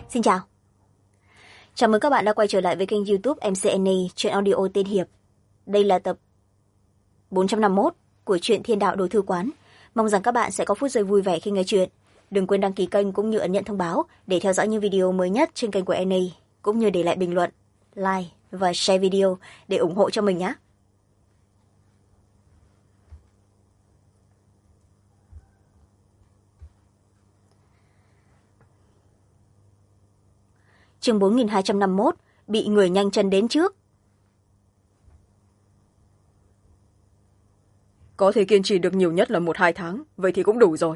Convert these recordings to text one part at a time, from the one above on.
Xin chào. Chào mừng các bạn đã quay trở lại với kênh YouTube MCNA truyện audio tên Hiệp. Đây là tập 451 của truyện Thiên Đạo Đồ Thư Quán. Mong rằng các bạn sẽ có phút giây vui vẻ khi nghe truyện. Đừng quên đăng ký kênh cũng như ấn nhận thông báo để theo dõi những video mới nhất trên kênh của NA, cũng như để lại bình luận, like và share video để ủng hộ cho mình nhé. Chương 4251, bị người nhanh chân đến trước. Có thể kiên trì được nhiều nhất là 1-2 tháng, vậy thì cũng đủ rồi.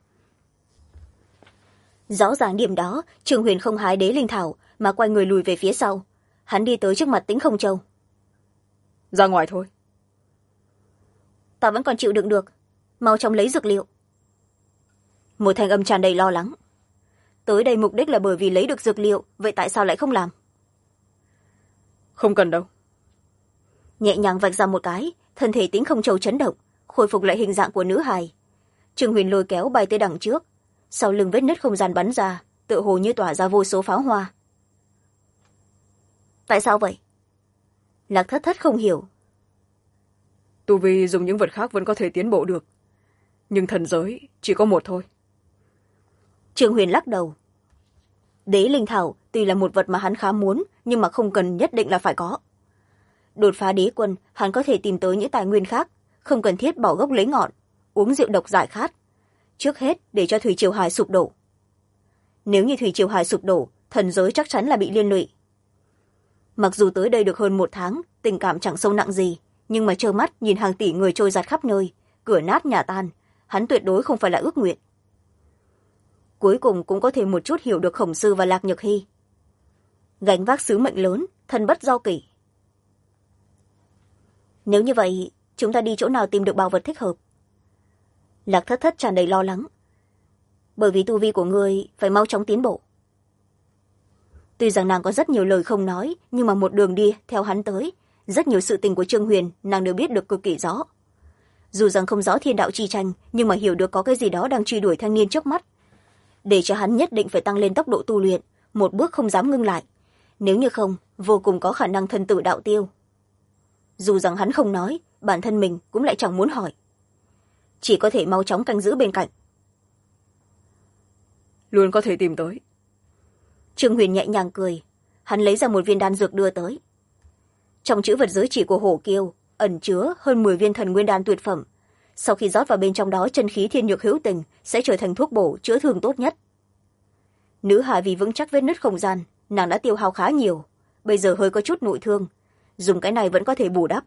Rõ ràng điểm đó, Trương Huyền không hái đế linh thảo mà quay người lùi về phía sau. Hắn đi tới trước mặt Tĩnh Không Châu. Ra ngoài thôi. Ta vẫn còn chịu đựng được, mau chóng lấy dược liệu. Một thanh âm tràn đầy lo lắng. Tới đây mục đích là bởi vì lấy được dược liệu, vậy tại sao lại không làm? Không cần đâu. Nhẹ nhàng vạch ra một cái, thân thể Tĩnh Không Châu chấn động, khôi phục lại hình dạng của nữ hài. Trương Huyền lôi kéo bay tới đằng trước, sau lưng vết nứt không gian bắn ra, tựa hồ như tỏa ra vô số pháo hoa. Tại sao vậy? Lạc Thất Thất không hiểu. Tu vi dùng những vật khác vẫn có thể tiến bộ được, nhưng thần giới chỉ có một thôi. Trương Huyền lắc đầu. Đế linh thảo tuy là một vật mà hắn khá muốn, nhưng mà không cần nhất định là phải có. Đột phá đế quân, hắn có thể tìm tới những tài nguyên khác, không cần thiết bỏ gốc lấy ngọn, uống rượu độc giải khát. Trước hết để cho Thủy Triều Hải sụp đổ. Nếu như Thủy Triều Hải sụp đổ, thần giới chắc chắn là bị liên lụy. Mặc dù tới đây được hơn 1 tháng, tình cảm chẳng sâu nặng gì, nhưng mà trơ mắt nhìn hàng tỷ người trôi giạt khắp nơi, cửa nát nhà tan, hắn tuyệt đối không phải là ước nguyện. Cuối cùng cũng có thể một chút hiểu được Khổng Sư và Lạc Nhược Hy. Gánh vác sứ mệnh lớn, thân bất do kỷ. Nếu như vậy, chúng ta đi chỗ nào tìm được bảo vật thích hợp? Lạc Thất Thất tràn đầy lo lắng. Bởi vì tu vi của ngươi phải mau chóng tiến bộ. Tuy rằng nàng có rất nhiều lời không nói, nhưng mà một đường đi theo hắn tới, rất nhiều sự tình của Trương Huyền nàng đều biết được cực kỳ rõ. Dù rằng không rõ thiên đạo chi tranh, nhưng mà hiểu được có cái gì đó đang truy đuổi thanh niên trước mắt. Để cho hắn nhất định phải tăng lên tốc độ tu luyện, một bước không dám ngưng lại. Nếu như không, vô cùng có khả năng thân tử đạo tiêu. Dù rằng hắn không nói, bản thân mình cũng lại chẳng muốn hỏi. Chỉ có thể mau chóng canh giữ bên cạnh. Luôn có thể tìm tới. Trương Huyền nhẹ nhàng cười. Hắn lấy ra một viên đan dược đưa tới. Trong chữ vật giới chỉ của Hổ Kiêu ẩn chứa hơn 10 viên thần nguyên đan tuyệt phẩm. Sau khi rót vào bên trong đó chân khí thiên nhược hữu tình sẽ trở thành thuốc bổ chữa thương tốt nhất. Nữ hài vì vững chắc vết nứt không gian, nàng đã tiêu hao khá nhiều, bây giờ hơi có chút nội thương, dùng cái này vẫn có thể bù đắp.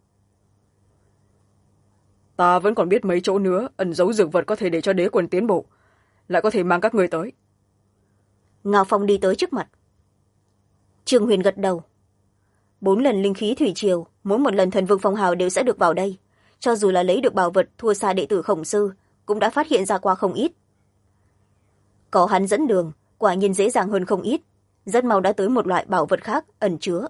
Ta vẫn còn biết mấy chỗ nữa ẩn giấu dược vật có thể để cho đế quân tiến bộ, lại có thể mang các người tới. Ngao Phong đi tới trước mặt. Trương Huyền gật đầu. 4 lần linh khí thủy triều, mỗi một lần thần vương phong hào đều sẽ được vào đây. Cho dù là lấy được bảo vật thua xa đệ tử Khổng Sư, cũng đã phát hiện ra qua không ít. Có hắn dẫn đường, quả nhiên dễ dàng hơn không ít, rất mau đã tới một loại bảo vật khác ẩn chứa.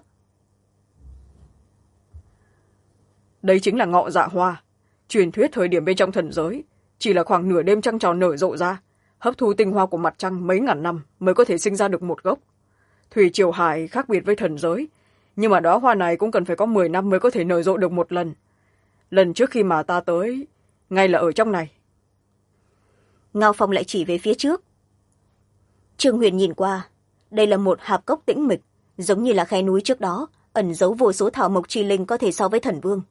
Đây chính là ngọ dạ hoa. Truyền thuyết thời điểm bên trong thần giới chỉ là khoảng nửa đêm trăng tròn nở rộ ra, hấp thu tinh hoa của mặt trăng mấy ngàn năm mới có thể sinh ra được một gốc. Thủy Triều Hải khác biệt với thần giới, nhưng mà đóa hoa này cũng cần phải có 10 năm mới có thể nở rộ được một lần. Lần trước khi mà ta tới, ngay là ở trong này. Ngao Phong lại chỉ về phía trước. Trương Huyền nhìn qua, đây là một hạp cốc tĩnh mịch, giống như là khe núi trước đó, ẩn giấu vô số thảo mộc chi linh có thể so với thần vương.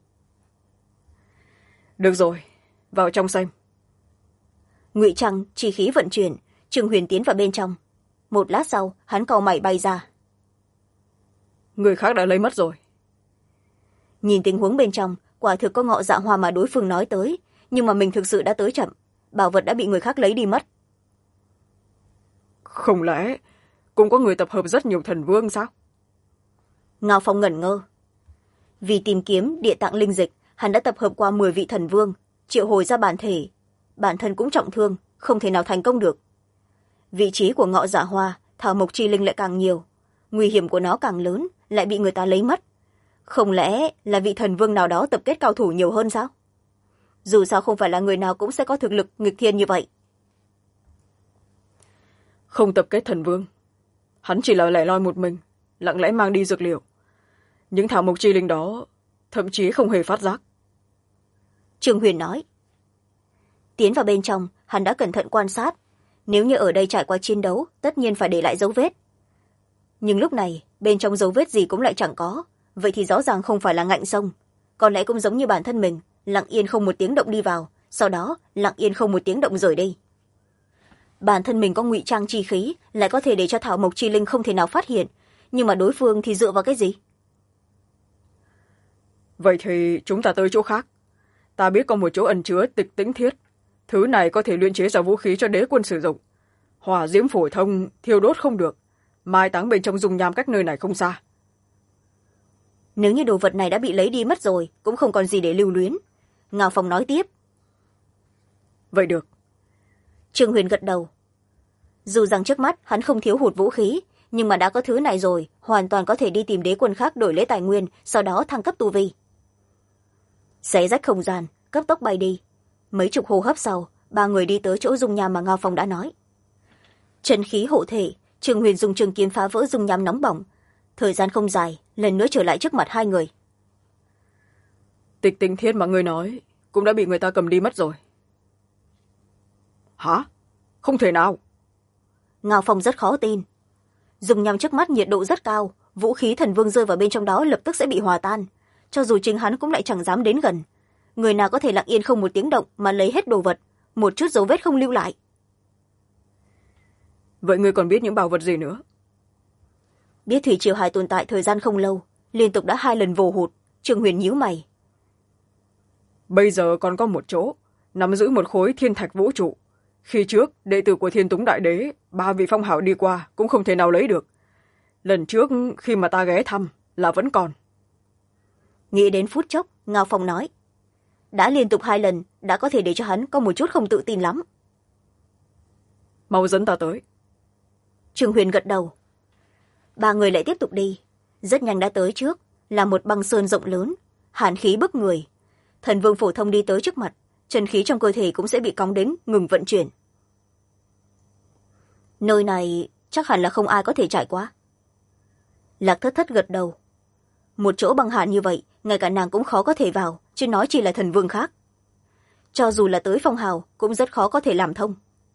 Được rồi, vào trong xem. Ngụy trang chi khí vận chuyển, Trương Huyền tiến vào bên trong. Một lát sau, hắn cau mày bay ra. Người khác đã lấy mất rồi. Nhìn tình huống bên trong, quả thực có ngọ dạ hoa mà đối phương nói tới, nhưng mà mình thực sự đã tới chậm, bảo vật đã bị người khác lấy đi mất. Không lẽ cũng có người tập hợp rất nhiều thần vương sao? Ngao Phong ngẩn ngơ. Vì tìm kiếm địa tạng linh dịch, hắn đã tập hợp qua 10 vị thần vương, triệu hồi ra bản thể. Bản thân cũng trọng thương, không thể nào thành công được. Vị trí của ngọ dạ hoa, thảo mộc chi linh lại càng nhiều, nguy hiểm của nó càng lớn, lại bị người ta lấy mất. Không lẽ là vị thần vương nào đó tập kết cao thủ nhiều hơn sao? Dù sao không phải là người nào cũng sẽ có thực lực nghịch thiên như vậy. Không tập kết thần vương, hắn chỉ là lẻ loi một mình, lặng lẽ mang đi dược liệu. Những thảo mộc chi linh đó thậm chí không hề phát giác. Trương Huyền nói. Tiến vào bên trong, hắn đã cẩn thận quan sát. Nếu như ở đây trải qua chiến đấu, tất nhiên phải để lại dấu vết. Nhưng lúc này, bên trong dấu vết gì cũng lại chẳng có. Vậy thì rõ ràng không phải là ngạnh sông. Có lẽ cũng giống như bản thân mình, lặng yên không một tiếng động đi vào, sau đó lặng yên không một tiếng động rời đi. Bản thân mình có ngụy trang chi khí, lại có thể để cho thảo mộc chi linh không thể nào phát hiện. Nhưng mà đối phương thì dựa vào cái gì? Vậy thì chúng ta tới chỗ khác. Ta biết có một chỗ ẩn chứa tịch tĩnh thiết. Thứ này có thể luyện chế ra vũ khí cho đế quân sử dụng. Hỏa diễm phổ thông, thiêu đốt không được. Mai táng bên trong dung nham cách nơi này không xa. Nếu như đồ vật này đã bị lấy đi mất rồi, cũng không còn gì để lưu luyến. Ngao Phong nói tiếp. Vậy được. Trương Huyền gật đầu. Dù rằng trước mắt hắn không thiếu hụt vũ khí, nhưng mà đã có thứ này rồi, hoàn toàn có thể đi tìm đế quân khác đổi lấy tài nguyên, sau đó thăng cấp tu vi. Xé rách không gian, cấp tốc bay đi. Mấy chục hô hấp sau, ba người đi tới chỗ dung nham mà Ngao Phong đã nói. Chân khí hộ thể, Trương Huyền dùng trường kiếm phá vỡ dung nham nóng bỏng. Thời gian không dài, lần nữa trở lại trước mặt hai người. Tịch tĩnh thiết mà ngươi nói cũng đã bị người ta cầm đi mất rồi. Hả? Không thể nào. Ngao Phong rất khó tin. Dung nham trước mắt nhiệt độ rất cao, vũ khí thần vương rơi vào bên trong đó lập tức sẽ bị hòa tan. Cho dù chính hắn cũng lại chẳng dám đến gần. Người nào có thể lặng yên không một tiếng động mà lấy hết đồ vật, một chút dấu vết không lưu lại. Vậy ngươi còn biết những bảo vật gì nữa? Biết thủy triều hải tồn tại thời gian không lâu, liên tục đã 2 lần vồ hụt. Trương Huyền nhíu mày. Bây giờ còn có một chỗ nắm giữ một khối thiên thạch vũ trụ. Khi trước đệ tử của Thiên Túng Đại Đế 3 vị phong hào đi qua cũng không thể nào lấy được. Lần trước khi mà ta ghé thăm là vẫn còn. Nghĩ đến phút chốc, Ngao Phong nói. Đã liên tục 2 lần, đã có thể để cho hắn có một chút không tự tin lắm. Mau dẫn ta tới. Trương Huyền gật đầu. Ba người lại tiếp tục đi. Rất nhanh đã tới trước, là một băng sơn rộng lớn, hàn khí bức người. Thần vương phổ thông đi tới trước mặt, chân khí trong cơ thể cũng sẽ bị cóng đến ngừng vận chuyển. Nơi này chắc hẳn là không ai có thể trải qua. Lạc Thất Thất gật đầu. Một chỗ băng hàn như vậy, ngay cả nàng cũng khó có thể vào, chứ nói chỉ là thần vương khác. Cho dù là tới phong hào, cũng rất khó có thể làm thông.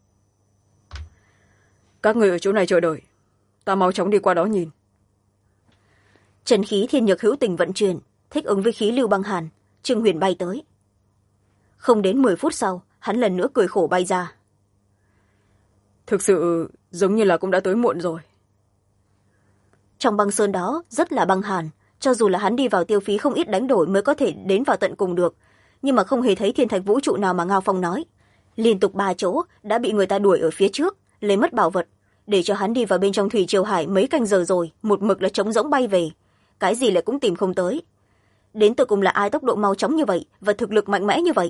Các người ở chỗ này chờ đợi, ta mau chóng đi qua đó nhìn. Chân khí thiên nhược hữu tình vận chuyển, thích ứng với khí lưu băng hàn. Trương Huyền bay tới. Không đến 10 phút sau, hắn lần nữa cười khổ bay ra. Thực sự giống như là cũng đã tới muộn rồi. Trong băng sơn đó rất là băng hàn, cho dù là hắn đi vào tiêu phí không ít đánh đổi mới có thể đến vào tận cùng được, nhưng mà không hề thấy thiên thạch vũ trụ nào mà Ngao Phong nói. Liên tục 3 chỗ đã bị người ta đuổi ở phía trước, lấy mất bảo vật, để cho hắn đi vào bên trong thủy triều hải mấy canh giờ rồi, một mực là trống rỗng bay về, cái gì lại cũng tìm không tới. Đến từ cùng là ai tốc độ mau chóng như vậy và thực lực mạnh mẽ như vậy?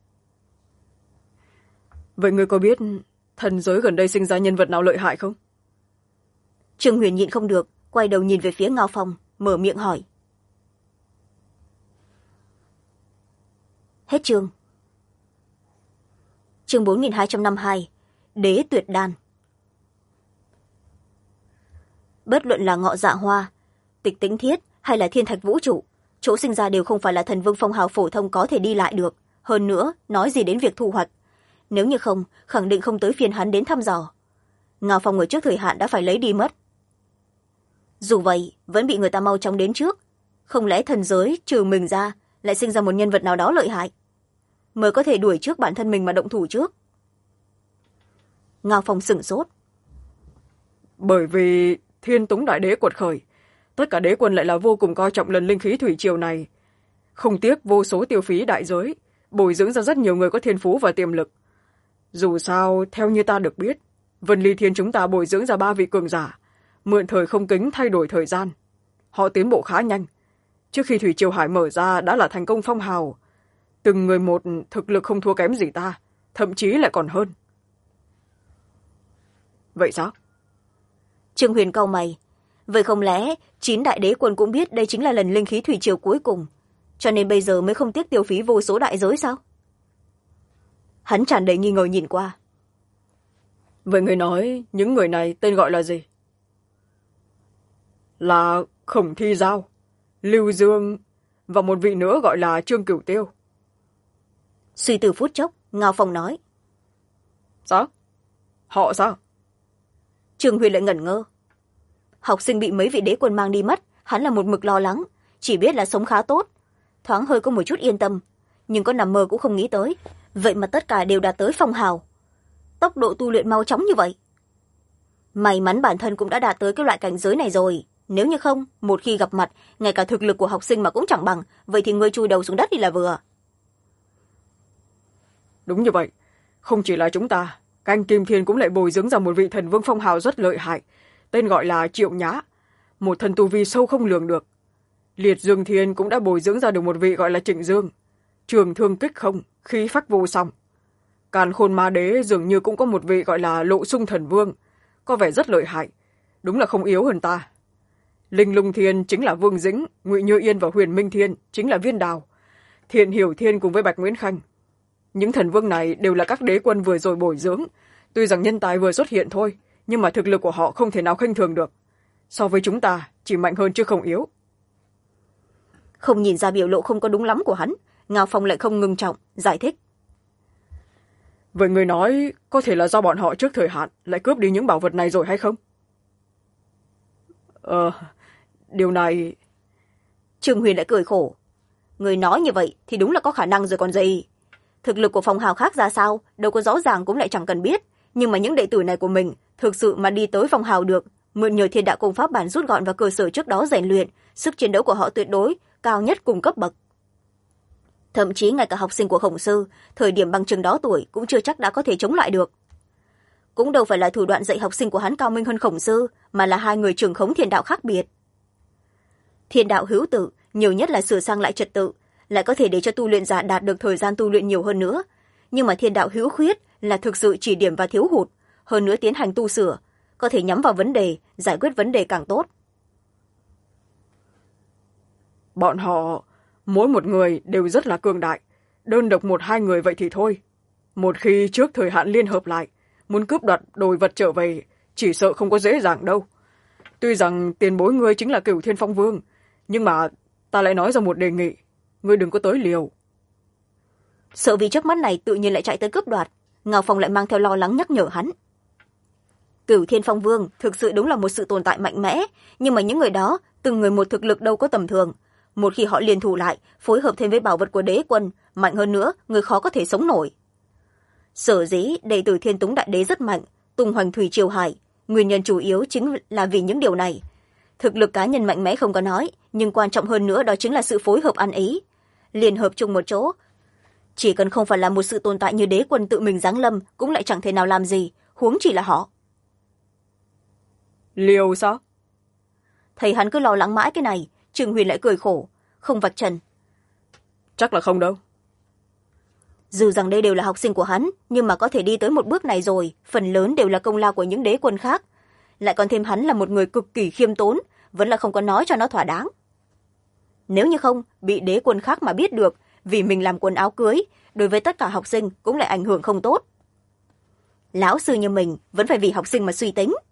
Vậy ngươi có biết thần giới gần đây sinh ra nhân vật nào lợi hại không? Trương Huyền nhịn không được, quay đầu nhìn về phía Ngao Phong, mở miệng hỏi. Hết chương. Chương 4252, Đế Tuyệt Đan. Bất luận là Ngọ Dạ Hoa, Tịch Tĩnh Thiết hay là Thiên Thạch Vũ Trụ, chỗ sinh ra đều không phải là thần vương phong hào phổ thông có thể đi lại được. Hơn nữa, nói gì đến việc thu hoạch. Nếu như không, khẳng định không tới phiên hắn đến thăm dò. Ngao Phong ở trước thời hạn đã phải lấy đi mất. Dù vậy, vẫn bị người ta mau chóng đến trước. Không lẽ thần giới trừ mình ra, lại sinh ra một nhân vật nào đó lợi hại, mới có thể đuổi trước bản thân mình mà động thủ trước? Ngao Phong sửng sốt. Bởi vì Thiên Túng Đại Đế quật khởi, tất cả đế quân lại là vô cùng coi trọng lần linh khí thủy triều này. Không tiếc vô số tiêu phí đại giới, bồi dưỡng ra rất nhiều người có thiên phú và tiềm lực. Dù sao, theo như ta được biết, Vân Ly Thiên chúng ta bồi dưỡng ra 3 vị cường giả, mượn thời không kính thay đổi thời gian. Họ tiến bộ khá nhanh. Trước khi thủy triều hải mở ra đã là thành công phong hào. Từng người một thực lực không thua kém gì ta, thậm chí lại còn hơn. Vậy sao? Trương Huyền cau mày. Vậy không lẽ 9 đại đế quân cũng biết đây chính là lần linh khí thủy triều cuối cùng, cho nên bây giờ mới không tiếc tiêu phí vô số đại giới sao? Hắn tràn đầy nghi ngờ nhìn qua. Vậy người nói những người này tên gọi là gì? Là Khổng Thi Giao, Lưu Dương và một vị nữa gọi là Trương Cửu Tiêu. Suy tư phút chốc, Ngao Phong nói. Sao? Họ sao? Trương Huyền lại ngẩn ngơ. Học sinh bị mấy vị đế quân mang đi mất, hắn là một mực lo lắng, chỉ biết là sống khá tốt, thoáng hơi có một chút yên tâm, nhưng có nằm mơ cũng không nghĩ tới, vậy mà tất cả đều đạt tới phong hào. Tốc độ tu luyện mau chóng như vậy. May mắn bản thân cũng đã đạt tới cái loại cảnh giới này rồi, nếu như không, một khi gặp mặt, ngay cả thực lực của học sinh mà cũng chẳng bằng, vậy thì ngươi chui đầu xuống đất đi là vừa. Đúng như vậy, không chỉ là chúng ta, Canh Kim Thiên cũng lại bồi dưỡng ra một vị thần vương phong hào rất lợi hại, tên gọi là Triệu Nhã, một thần tu vi sâu không lường được. Liệt Dương Thiên cũng đã bồi dưỡng ra được một vị gọi là Trịnh Dương, trường thương kích không, khí phách vô song. Càn Khôn Ma Đế dường như cũng có một vị gọi là Lộ Sung Thần Vương, có vẻ rất lợi hại, đúng là không yếu hơn ta. Linh Lung Thiên chính là Vương Dĩnh, Ngụy Như Yên và Huyền Minh Thiên chính là Viên Đào, Thiện Hiểu Thiên cùng với Bạch Nguyễn Khanh. Những thần vương này đều là các đế quân vừa rồi bồi dưỡng, tuy rằng nhân tài vừa xuất hiện thôi, nhưng mà thực lực của họ không thể nào khinh thường được. So với chúng ta, chỉ mạnh hơn chứ không yếu. Không nhìn ra biểu lộ không có đúng lắm của hắn, Ngao Phong lại không ngưng trọng, giải thích. Vậy người nói có thể là do bọn họ trước thời hạn lại cướp đi những bảo vật này rồi hay không? Điều này... Trương Huyền lại cười khổ. Người nói như vậy thì đúng là có khả năng rồi còn gì. Thực lực của phong hào khác ra sao, đâu có rõ ràng cũng lại chẳng cần biết. Nhưng mà những đệ tử này của mình thực sự mà đi tới phong hào được, mượn nhờ thiên đạo công pháp bản rút gọn vào cơ sở trước đó rèn luyện, sức chiến đấu của họ tuyệt đối cao nhất cùng cấp bậc. Thậm chí ngay cả học sinh của Khổng Sư, thời điểm bằng chừng đó tuổi cũng chưa chắc đã có thể chống lại được. Cũng đâu phải là thủ đoạn dạy học sinh của hắn cao minh hơn Khổng Sư, mà là hai người trường khống thiên đạo khác biệt. Thiên đạo hữu tự, nhiều nhất là sửa sang lại trật tự, lại có thể để cho tu luyện giả đạt được thời gian tu luyện nhiều hơn nữa. Nhưng mà thiên đạo hữu khuyết là thực sự chỉ điểm và thiếu hụt, hơn nữa tiến hành tu sửa, có thể nhắm vào vấn đề, giải quyết vấn đề càng tốt. Bọn họ, mỗi một người đều rất là cường đại, đơn độc một hai người vậy thì thôi. Một khi trước thời hạn liên hợp lại, muốn cướp đoạt đồ vật trở về, chỉ sợ không có dễ dàng đâu. Tuy rằng tiền bối ngươi chính là Cửu Thiên Phong Vương, nhưng mà ta lại nói ra một đề nghị, ngươi đừng có tới liều. Sợ vì trước mắt này tự nhiên lại chạy tới cướp đoạt, Ngao Phong lại mang theo lo lắng nhắc nhở hắn. Cửu Thiên Phong Vương thực sự đúng là một sự tồn tại mạnh mẽ, nhưng mà những người đó, từng người một thực lực đâu có tầm thường. Một khi họ liên thủ lại, phối hợp thêm với bảo vật của đế quân, mạnh hơn nữa, người khó có thể sống nổi. Sở dĩ đệ tử Thiên Túng Đại Đế rất mạnh, tung hoành thủy triều hải, nguyên nhân chủ yếu chính là vì những điều này. Thực lực cá nhân mạnh mẽ không có nói, nhưng quan trọng hơn nữa đó chính là sự phối hợp ăn ý. Liên hợp chung một chỗ, chỉ cần không phải là một sự tồn tại như đế quân tự mình giáng lâm cũng lại chẳng thể nào làm gì, huống chỉ là họ. Liều sao? Thấy hắn cứ lo lắng mãi cái này, Trương Huyền lại cười khổ, không vạch trần. Chắc là không đâu. Dù rằng đây đều là học sinh của hắn, nhưng mà có thể đi tới một bước này rồi, phần lớn đều là công lao của những đế quân khác. Lại còn thêm hắn là một người cực kỳ khiêm tốn, vẫn là không có nói cho nó thỏa đáng. Nếu như không, bị đế quân khác mà biết được, vì mình làm quần áo cưới, đối với tất cả học sinh cũng lại ảnh hưởng không tốt. Lão sư như mình vẫn phải vì học sinh mà suy tính.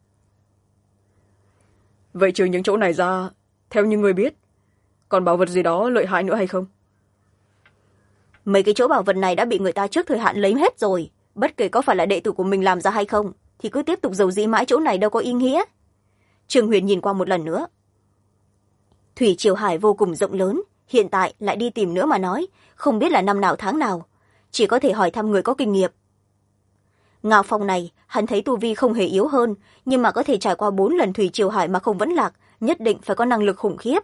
Vậy trừ những chỗ này ra, theo như ngươi biết, còn bảo vật gì đó lợi hại nữa hay không? Mấy cái chỗ bảo vật này đã bị người ta trước thời hạn lấy hết rồi, bất kể có phải là đệ tử của mình làm ra hay không, thì cứ tiếp tục giấu dĩ mãi chỗ này đâu có ý nghĩa. Trương Huyền nhìn qua một lần nữa. Thủy triều hải vô cùng rộng lớn, hiện tại lại đi tìm nữa mà nói, không biết là năm nào tháng nào, chỉ có thể hỏi thăm người có kinh nghiệm. Ngao Phong này, hắn thấy tu vi không hề yếu hơn, nhưng mà có thể trải qua 4 lần thủy triều hải mà không vẫn lạc, nhất định phải có năng lực khủng khiếp.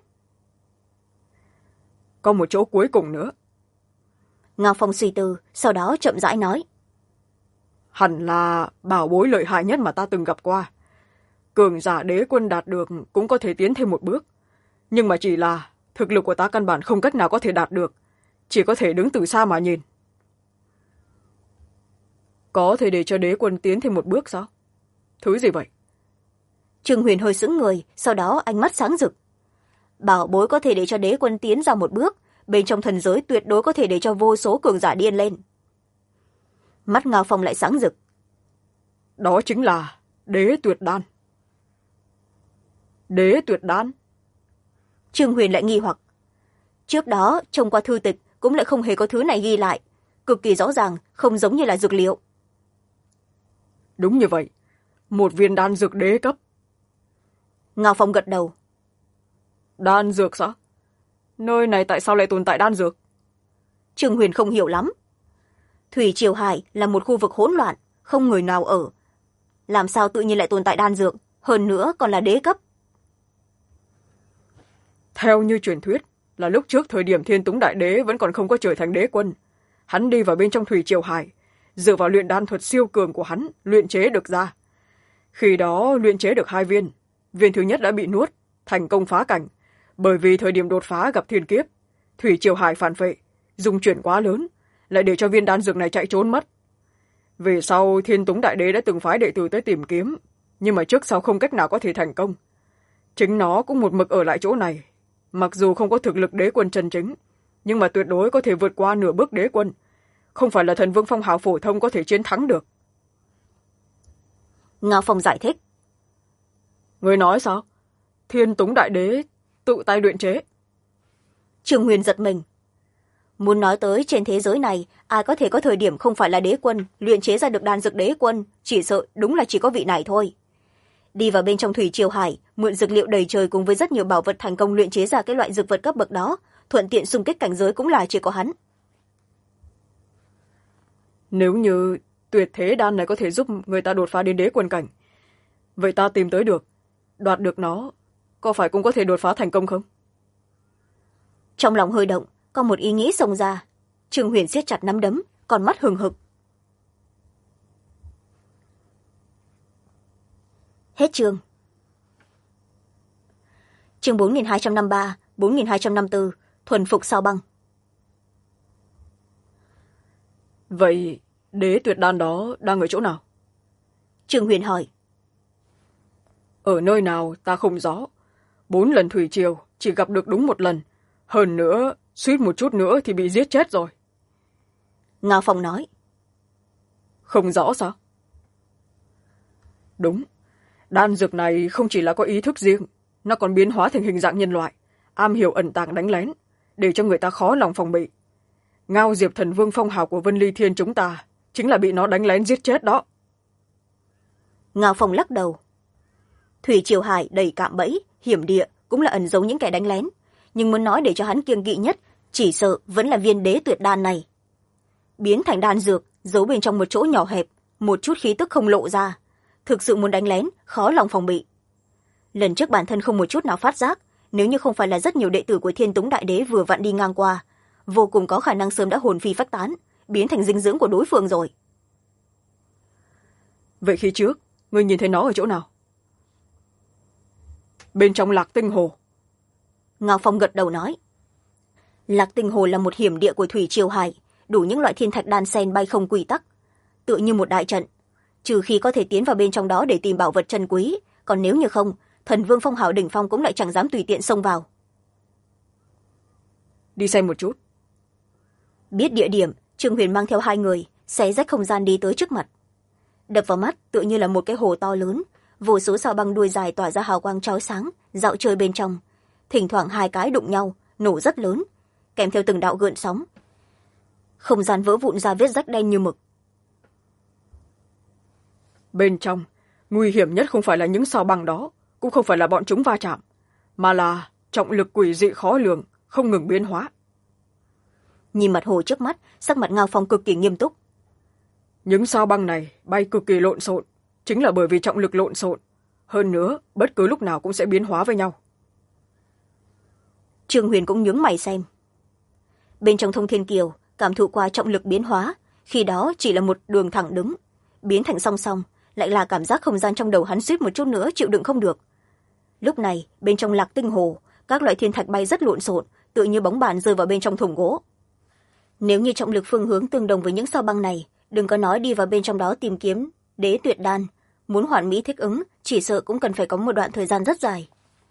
Có một chỗ cuối cùng nữa. Ngao Phong suy tư, sau đó chậm rãi nói. Hẳn là bảo bối lợi hại nhất mà ta từng gặp qua. Cường giả đế quân đạt được cũng có thể tiến thêm một bước. Nhưng mà chỉ là thực lực của ta căn bản không cách nào có thể đạt được. Chỉ có thể đứng từ xa mà nhìn. Có thể để cho đế quân tiến thêm một bước sao? Thứ gì vậy? Trương Huyền hơi sững người, sau đó ánh mắt sáng rực. Bảo bối có thể để cho đế quân tiến ra một bước, bên trong thần giới tuyệt đối có thể để cho vô số cường giả điên lên. Mắt Ngao Phong lại sáng rực. Đó chính là đế tuyệt đan. Đế tuyệt đan. Trương Huyền lại nghi hoặc. Trước đó trông qua thư tịch cũng lại không hề có thứ này ghi lại, cực kỳ rõ ràng, không giống như là dược liệu. Đúng như vậy, một viên đan dược đế cấp. Ngao Phong gật đầu. Đan dược sao? Nơi này tại sao lại tồn tại đan dược? Trương Huyền không hiểu lắm. Thủy Triều Hải là một khu vực hỗn loạn, không người nào ở. Làm sao tự nhiên lại tồn tại đan dược, hơn nữa còn là đế cấp? Theo như truyền thuyết, là lúc trước thời điểm Thiên Túng Đại Đế vẫn còn không có trở thành đế quân. Hắn đi vào bên trong Thủy Triều Hải, dựa vào luyện đan thuật siêu cường của hắn, luyện chế được ra. Khi đó luyện chế được 2 viên. Viên thứ nhất đã bị nuốt, thành công phá cảnh. Bởi vì thời điểm đột phá gặp thiên kiếp, Thủy Triều Hải phản vệ, dung chuyển quá lớn, lại để cho viên đan dược này chạy trốn mất. Về sau Thiên Túng Đại Đế đã từng phái đệ tử tới tìm kiếm, nhưng mà trước sau không cách nào có thể thành công. Chính nó cũng một mực ở lại chỗ này, mặc dù không có thực lực đế quân chân chính, nhưng mà tuyệt đối có thể vượt qua nửa bước đế quân, không phải là Thần Vương phong hào phổ thông có thể chiến thắng được. Ngao Phong giải thích. Người nói sao? Thiên Túng Đại Đế tự tay luyện chế? Trương Huyền giật mình. Muốn nói tới trên thế giới này, ai có thể có thời điểm không phải là đế quân, luyện chế ra được đan dược đế quân, chỉ sợ đúng là chỉ có vị này thôi. Đi vào bên trong Thủy Triều Hải, mượn dược liệu đầy trời cùng với rất nhiều bảo vật thành công luyện chế ra cái loại dược vật cấp bậc đó, thuận tiện xung kích cảnh giới cũng là chỉ có hắn. Nếu như tuyệt thế đan này có thể giúp người ta đột phá đến đế quân cảnh, vậy ta tìm tới được, đoạt được nó, có phải cũng có thể đột phá thành công không? Trong lòng hơi động, có một ý nghĩ xông ra. Trương Huyền siết chặt nắm đấm, con mắt hừng hực. Hết chương. Chương 4253, 4254, thuần phục sao băng. Vậy đế tuyệt đan đó đang ở chỗ nào? Trương Huyền hỏi. Ở nơi nào ta không rõ. 4 lần thủy triều chỉ gặp được đúng 1 lần. Hơn nữa, suýt một chút nữa thì bị giết chết rồi. Ngao Phong nói. Không rõ sao? Đúng. Đan dược này không chỉ là có ý thức riêng, nó còn biến hóa thành hình dạng nhân loại, am hiểu ẩn tàng đánh lén, để cho người ta khó lòng phòng bị. Ngao Diệp Thần Vương phong hào của Vân Ly Thiên chúng ta chính là bị nó đánh lén giết chết đó. Ngao Phong lắc đầu. Thủy Triều Hải đầy cạm bẫy, hiểm địa cũng là ẩn giấu những kẻ đánh lén, nhưng muốn nói để cho hắn kiêng kỵ nhất, chỉ sợ vẫn là viên đế tuyệt đan này. Biến thành đan dược, giấu bên trong một chỗ nhỏ hẹp, một chút khí tức không lộ ra, thực sự muốn đánh lén, khó lòng phòng bị. Lần trước bản thân không một chút nào phát giác, nếu như không phải là rất nhiều đệ tử của Thiên Túng Đại Đế vừa vặn đi ngang qua, vô cùng có khả năng sớm đã hồn phi phách tán, biến thành dinh dưỡng của đối phương rồi. Vậy khi trước, ngươi nhìn thấy nó ở chỗ nào? Bên trong Lạc Tinh Hồ. Ngao Phong gật đầu nói. Lạc Tinh Hồ là một hiểm địa của Thủy Triều Hải, đủ những loại thiên thạch đan sen bay không quy tắc, tựa như một đại trận. Trừ khi có thể tiến vào bên trong đó để tìm bảo vật chân quý, còn nếu như không, Thần Vương phong hào đỉnh phong cũng lại chẳng dám tùy tiện xông vào. Đi xem một chút. Biết địa điểm, Trương Huyền mang theo 2 người, xé rách không gian đi tới trước mặt. Đập vào mắt tựa như là một cái hồ to lớn, vô số sao băng đuôi dài tỏa ra hào quang chói sáng, dạo chơi bên trong. Thỉnh thoảng 2 cái đụng nhau, nổ rất lớn, kèm theo từng đạo gợn sóng. Không gian vỡ vụn ra vết rách đen như mực. Bên trong, nguy hiểm nhất không phải là những sao băng đó, cũng không phải là bọn chúng va chạm, mà là trọng lực quỷ dị khó lường, không ngừng biến hóa. Nhìn mặt hồ trước mắt, sắc mặt Ngao Phong cực kỳ nghiêm túc. Những sao băng này bay cực kỳ lộn xộn, chính là bởi vì trọng lực lộn xộn. Hơn nữa, bất cứ lúc nào cũng sẽ biến hóa với nhau. Trương Huyền cũng nhướng mày xem. Bên trong Thông Thiên Kiều, cảm thụ qua trọng lực biến hóa, khi đó chỉ là một đường thẳng đứng, biến thành song song, lại là cảm giác không gian trong đầu hắn suýt một chút nữa chịu đựng không được. Lúc này, bên trong Lạc Tinh Hồ, các loại thiên thạch bay rất lộn xộn, tựa như bóng bàn rơi vào bên trong thùng gỗ. Nếu như trọng lực phương hướng tương đồng với những sao băng này, đừng có nói đi vào bên trong đó tìm kiếm đế tuyệt đan, muốn hoàn mỹ thích ứng, chỉ sợ cũng cần phải có một đoạn thời gian rất dài.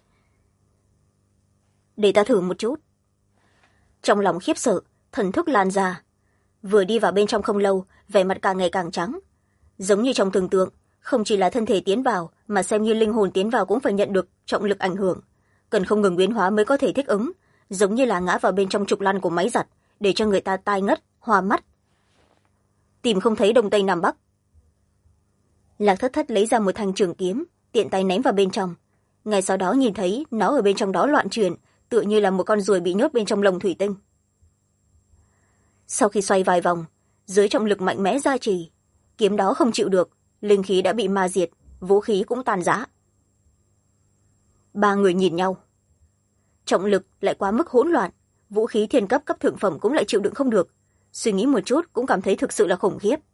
Để ta thử một chút. Trong lòng khiếp sợ, thần thức lan ra. Vừa đi vào bên trong không lâu, vẻ mặt càng ngày càng trắng. Giống như trong tưởng tượng, không chỉ là thân thể tiến vào, mà xem như linh hồn tiến vào cũng phải nhận được trọng lực ảnh hưởng, cần không ngừng biến hóa mới có thể thích ứng, giống như là ngã vào bên trong trục lăn của máy giặt, để cho người ta tai ngất hoa mắt, tìm không thấy đông tây nam bắc. Lạc thất thất lấy ra một thanh trường kiếm, tiện tay ném vào bên trong. Ngay sau đó nhìn thấy nó ở bên trong đó loạn chuyển, tựa như là một con ruồi bị nhốt bên trong lồng thủy tinh. Sau khi xoay vài vòng, dưới trọng lực mạnh mẽ gia trì, kiếm đó không chịu được, linh khí đã bị ma diệt, vũ khí cũng tan rã. Ba người nhìn nhau. Trọng lực lại quá mức hỗn loạn, vũ khí thiên cấp cấp thượng phẩm cũng lại chịu đựng không được. Suy nghĩ một chút cũng cảm thấy thực sự là khủng khiếp.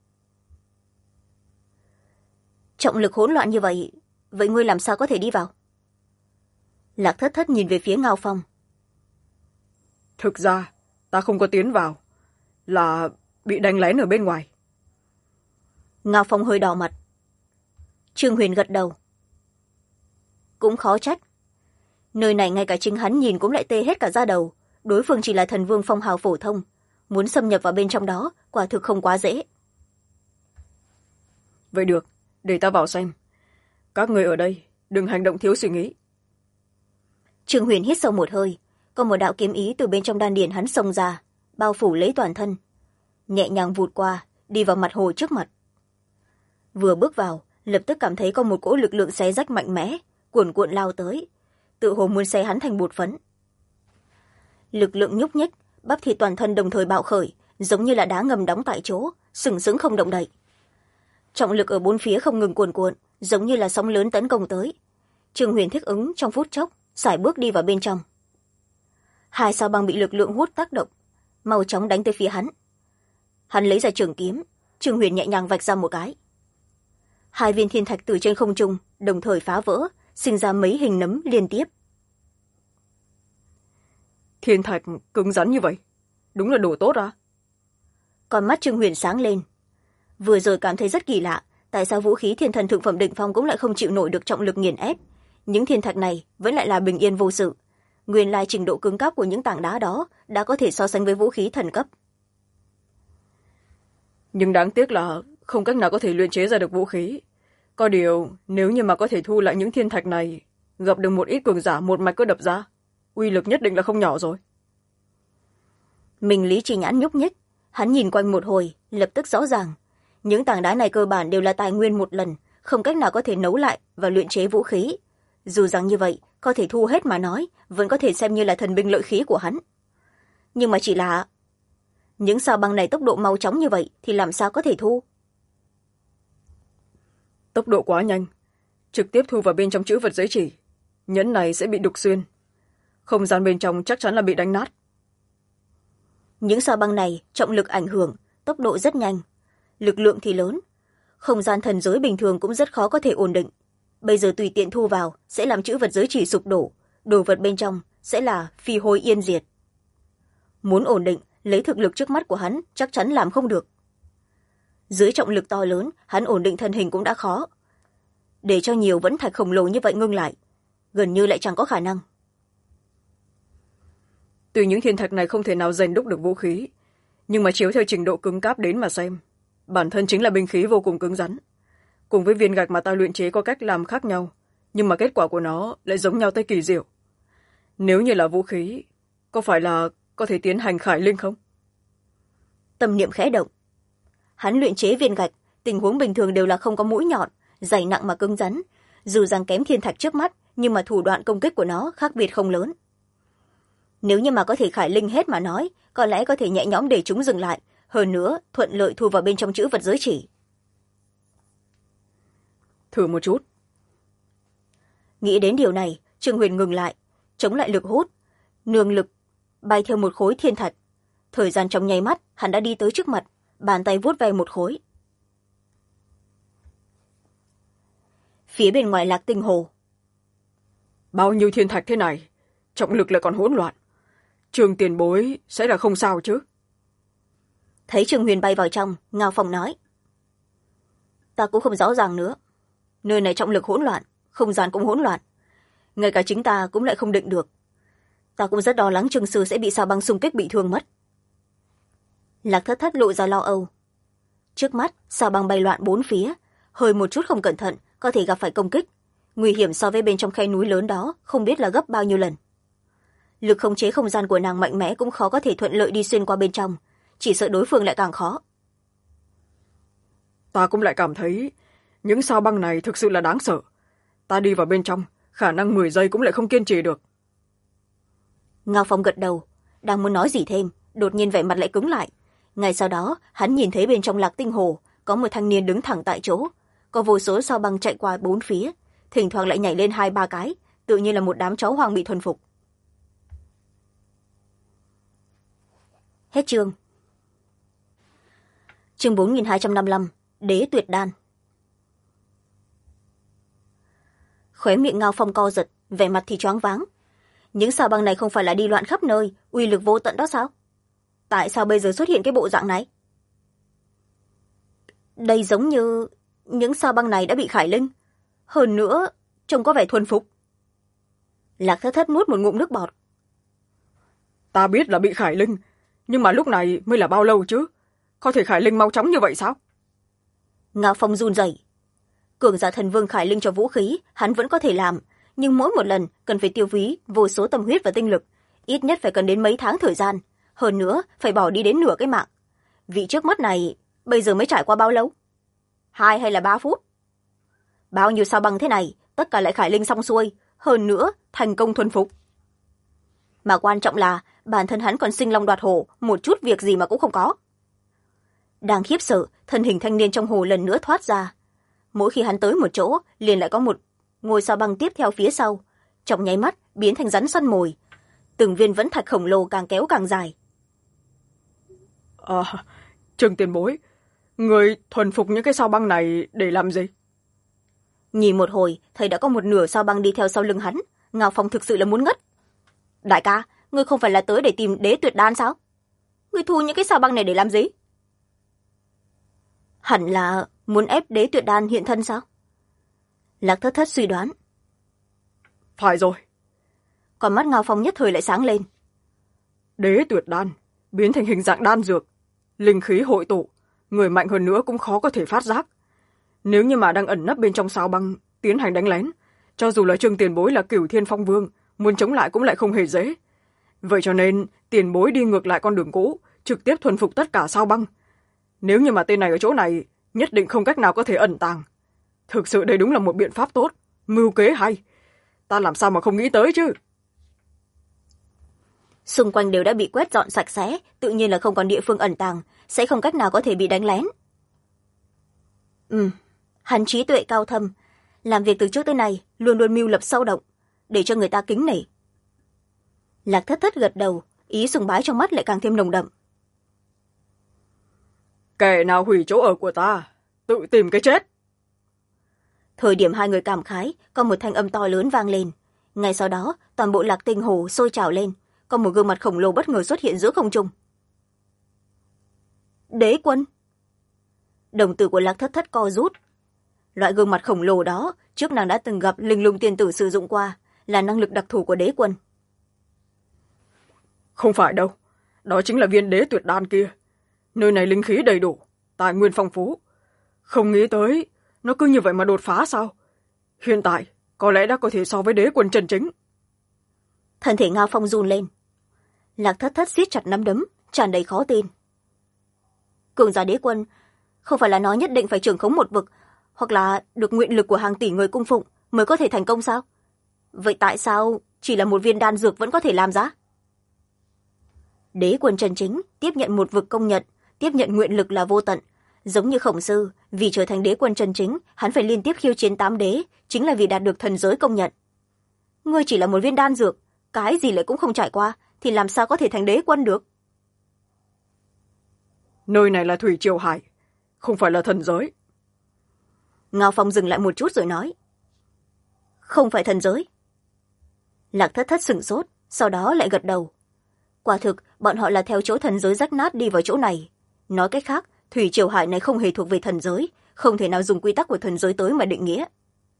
Trọng lực hỗn loạn như vậy, vậy ngươi làm sao có thể đi vào? Lạc thất thất nhìn về phía Ngao Phong. Thực ra ta không có tiến vào, là bị đánh lén ở bên ngoài. Ngao Phong hơi đỏ mặt. Trương Huyền gật đầu. Cũng khó trách, nơi này ngay cả chính hắn nhìn cũng lại tê hết cả da đầu. Đối phương chỉ là thần vương phong hào phổ thông, muốn xâm nhập vào bên trong đó quả thực không quá dễ. Vậy được, để ta vào xem. Các người ở đây đừng hành động thiếu suy nghĩ. Trương Huyền hít sâu một hơi, có một đạo kiếm ý từ bên trong đan điền hắn xông ra, bao phủ lấy toàn thân, nhẹ nhàng vụt qua, đi vào mặt hồ trước mặt. Vừa bước vào, lập tức cảm thấy có một cỗ lực lượng xé rách mạnh mẽ cuồn cuộn lao tới, tự hồ muốn xé hắn thành bột phấn. Lực lượng nhúc nhích, bắp thịt toàn thân đồng thời bạo khởi, giống như là đá ngầm đóng tại chỗ, sừng sững không động đậy. Trọng lực ở bốn phía không ngừng cuồn cuộn, giống như là sóng lớn tấn công tới. Trương Huyền thích ứng trong phút chốc, sải bước đi vào bên trong. Hai sao băng bị lực lượng hút tác động, mau chóng đánh tới phía hắn. Hắn lấy ra trường kiếm, Trương Huyền nhẹ nhàng vạch ra một cái. Hai viên thiên thạch từ trên không trung đồng thời phá vỡ, sinh ra mấy hình nấm liên tiếp. Thiên thạch cứng rắn như vậy, đúng là đồ tốt à? Con mắt Trương Huyền sáng lên. Vừa rồi cảm thấy rất kỳ lạ, tại sao vũ khí thiên thần thượng phẩm đỉnh phong cũng lại không chịu nổi được trọng lực nghiền ép. Những thiên thạch này vẫn lại là bình yên vô sự. Nguyên lai trình độ cứng cáp của những tảng đá đó đã có thể so sánh với vũ khí thần cấp. Nhưng đáng tiếc là không cách nào có thể luyện chế ra được vũ khí. Có điều, nếu như mà có thể thu lại những thiên thạch này, gặp được một ít cường giả một mạch có đập ra, uy lực nhất định là không nhỏ rồi. Mình lý trí nhãn nhúc nhích, hắn nhìn quanh một hồi, lập tức rõ ràng. Những tảng đá này cơ bản đều là tài nguyên một lần, không cách nào có thể nấu lại và luyện chế vũ khí. Dù rằng như vậy, có thể thu hết mà nói, vẫn có thể xem như là thần binh lợi khí của hắn. Nhưng mà chỉ là những sao băng này tốc độ mau chóng như vậy thì làm sao có thể thu? Tốc độ quá nhanh, trực tiếp thu vào bên trong chữ vật giới chỉ. Nhẫn này sẽ bị đục xuyên. Không gian bên trong chắc chắn là bị đánh nát. Những sao băng này trọng lực ảnh hưởng, tốc độ rất nhanh, lực lượng thì lớn. Không gian thần giới bình thường cũng rất khó có thể ổn định. Bây giờ tùy tiện thu vào sẽ làm chữ vật giới chỉ sụp đổ, đồ vật bên trong sẽ là phi hôi yên diệt. Muốn ổn định, lấy thực lực trước mắt của hắn chắc chắn làm không được. Dưới trọng lực to lớn, hắn ổn định thân hình cũng đã khó. Để cho nhiều vẫn thạch khổng lồ như vậy ngưng lại, gần như lại chẳng có khả năng. Tuy những thiên thạch này không thể nào rèn đúc được vũ khí, nhưng mà chiếu theo trình độ cứng cáp đến mà xem, bản thân chính là binh khí vô cùng cứng rắn. Cùng với viên gạch mà ta luyện chế có cách làm khác nhau, nhưng mà kết quả của nó lại giống nhau tới kỳ diệu. Nếu như là vũ khí, có phải là có thể tiến hành khải linh không? Tâm niệm khẽ động. Hắn luyện chế viên gạch, tình huống bình thường đều là không có mũi nhọn, dày nặng mà cứng rắn. Dù rằng kém thiên thạch trước mắt, nhưng mà thủ đoạn công kích của nó khác biệt không lớn. Nếu như mà có thể khải linh hết mà nói, có lẽ có thể nhẹ nhõm để chúng dừng lại, hơn nữa thuận lợi thu vào bên trong chữ vật giới chỉ. Thử một chút. Nghĩ đến điều này, Trương Huyền ngừng lại, chống lại lực hút, nương lực bay theo một khối thiên thạch. Thời gian trong nháy mắt, hắn đã đi tới trước mặt, bàn tay vuốt ve một khối. Phía bên ngoài Lạc Tinh Hồ. Bao nhiêu thiên thạch thế này, trọng lực lại còn hỗn loạn. Trường tiền bối sẽ là không sao chứ? Thấy Trương Huyền bay vào trong, Ngao Phong nói. Ta cũng không rõ ràng nữa. Nơi này trọng lực hỗn loạn, không gian cũng hỗn loạn. Ngay cả chính ta cũng lại không định được. Ta cũng rất lo lắng Trương Sư sẽ bị sao băng xung kích bị thương mất. Lạc Thất Thất lộ ra lo âu. Trước mắt, sao băng bay loạn bốn phía, hơi một chút không cẩn thận, có thể gặp phải công kích. nguy hiểm so với bên trong khe núi lớn đó không biết là gấp bao nhiêu lần. Lực khống chế không gian của nàng mạnh mẽ cũng khó có thể thuận lợi đi xuyên qua bên trong, chỉ sợ đối phương lại càng khó. Ta cũng lại cảm thấy những sao băng này thực sự là đáng sợ. Ta đi vào bên trong, khả năng 10 giây cũng lại không kiên trì được. Ngao Phong gật đầu, đang muốn nói gì thêm, đột nhiên vẻ mặt lại cứng lại. Ngay sau đó, hắn nhìn thấy bên trong Lạc Tinh Hồ có một thanh niên đứng thẳng tại chỗ, có vô số sao băng chạy qua bốn phía, thỉnh thoảng lại nhảy lên 2-3 cái, tự nhiên là một đám chó hoang bị thuần phục. Hết chương. Chương 4255, Đế Tuyệt Đan. Khóe miệng Ngao Phong co giật, vẻ mặt thì choáng váng. Những sao băng này không phải là đi loạn khắp nơi, uy lực vô tận đó sao? Tại sao bây giờ xuất hiện cái bộ dạng này? Đây giống như những sao băng này đã bị khải linh. Hơn nữa, trông có vẻ thuần phục. Lạc Thất Thất nuốt một ngụm nước bọt. Ta biết là bị khải linh, nhưng mà lúc này mới là bao lâu chứ? Có thể khải linh mau chóng như vậy sao? Ngao Phong run rẩy. Cường giả thần vương khải linh cho vũ khí, hắn vẫn có thể làm, nhưng mỗi một lần cần phải tiêu phí vô số tâm huyết và tinh lực, ít nhất phải cần đến mấy tháng thời gian, hơn nữa phải bỏ đi đến nửa cái mạng. Vị trước mắt này bây giờ mới trải qua bao lâu? 2 hay là 3 phút? Bao nhiêu sao băng thế này, tất cả lại khải linh xong xuôi, hơn nữa thành công thuần phục. Mà quan trọng là bản thân hắn còn sinh long đoạt hổ, một chút việc gì mà cũng không có. Đang khiếp sợ, thân hình thanh niên trong hồ lần nữa thoát ra. Mỗi khi hắn tới một chỗ, liền lại có một ngôi sao băng tiếp theo phía sau, trong nháy mắt biến thành rắn săn mồi. Từng viên vẫn thạch khổng lồ càng kéo càng dài. Trương tiền bối, người thuần phục những cái sao băng này để làm gì? Nhìn một hồi, thấy đã có một nửa sao băng đi theo sau lưng hắn. Ngao Phong thực sự là muốn ngất. Đại ca, ngươi không phải là tới để tìm đế tuyệt đan sao? Ngươi thu những cái sao băng này để làm gì? Hẳn là muốn ép đế tuyệt đan hiện thân sao? Lạc Thất Thất suy đoán. Phải rồi. Còn mắt Ngao Phong nhất thời lại sáng lên. Đế tuyệt đan biến thành hình dạng đan dược, linh khí hội tụ, người mạnh hơn nữa cũng khó có thể phát giác. Nếu như mà đang ẩn nấp bên trong sao băng tiến hành đánh lén, cho dù là Trương tiền bối là Cửu Thiên Phong Vương, muốn chống lại cũng lại không hề dễ. Vậy cho nên tiền bối đi ngược lại con đường cũ, trực tiếp thuần phục tất cả sao băng. Nếu như mà tên này ở chỗ này, nhất định không cách nào có thể ẩn tàng. Thực sự đây đúng là một biện pháp tốt, mưu kế hay. Ta làm sao mà không nghĩ tới chứ? Xung quanh đều đã bị quét dọn sạch sẽ, tự nhiên là không còn địa phương ẩn tàng, sẽ không cách nào có thể bị đánh lén. Hắn trí tuệ cao thâm, làm việc từ trước tới nay luôn luôn mưu lập sâu độc, để cho người ta kính nể. Lạc Thất Thất gật đầu, ý sùng bái trong mắt lại càng thêm nồng đậm. Kẻ nào hủy chỗ ở của ta, tự tìm cái chết. Thời điểm hai người cảm khái, có một thanh âm to lớn vang lên. Ngay sau đó, toàn bộ Lạc Tinh Hồ sôi trào lên, có một gương mặt khổng lồ bất ngờ xuất hiện giữa không trung. Đế quân. Đồng tử của Lạc Thất Thất co rút. Loại gương mặt khổng lồ đó, trước nàng đã từng gặp Linh Lung tiên tử sử dụng qua, là năng lực đặc thù của đế quân. Không phải đâu, đó chính là viên đế tuyệt đan kia. Nơi này linh khí đầy đủ, tài nguyên phong phú. Không nghĩ tới, nó cứ như vậy mà đột phá sao? Hiện tại, có lẽ đã có thể so với đế quân chân chính. Thân thể Ngao Phong run lên. Lạc Thất Thất siết chặt nắm đấm, tràn đầy khó tin. Cường giả đế quân, không phải là nói nhất định phải trưởng khống một vực, hoặc là được nguyện lực của hàng tỷ người cung phụng mới có thể thành công sao? Vậy tại sao chỉ là một viên đan dược vẫn có thể làm ra? Đế quân chân chính tiếp nhận một vực công nhận, tiếp nhận nguyện lực là vô tận. Giống như Khổng Sư, vì trở thành đế quân chân chính, hắn phải liên tiếp khiêu chiến 8 đế, chính là vì đạt được thần giới công nhận. Ngươi chỉ là một viên đan dược, cái gì lại cũng không trải qua, thì làm sao có thể thành đế quân được? Nơi này là Thủy Triều Hải, không phải là thần giới. Ngao Phong dừng lại một chút rồi nói. Không phải thần giới. Lạc Thất Thất sửng sốt, sau đó lại gật đầu. Quả thực, bọn họ là theo chỗ thần giới rách nát đi vào chỗ này. Nói cách khác, Thủy Triều Hải này không hề thuộc về thần giới, không thể nào dùng quy tắc của thần giới tới mà định nghĩa.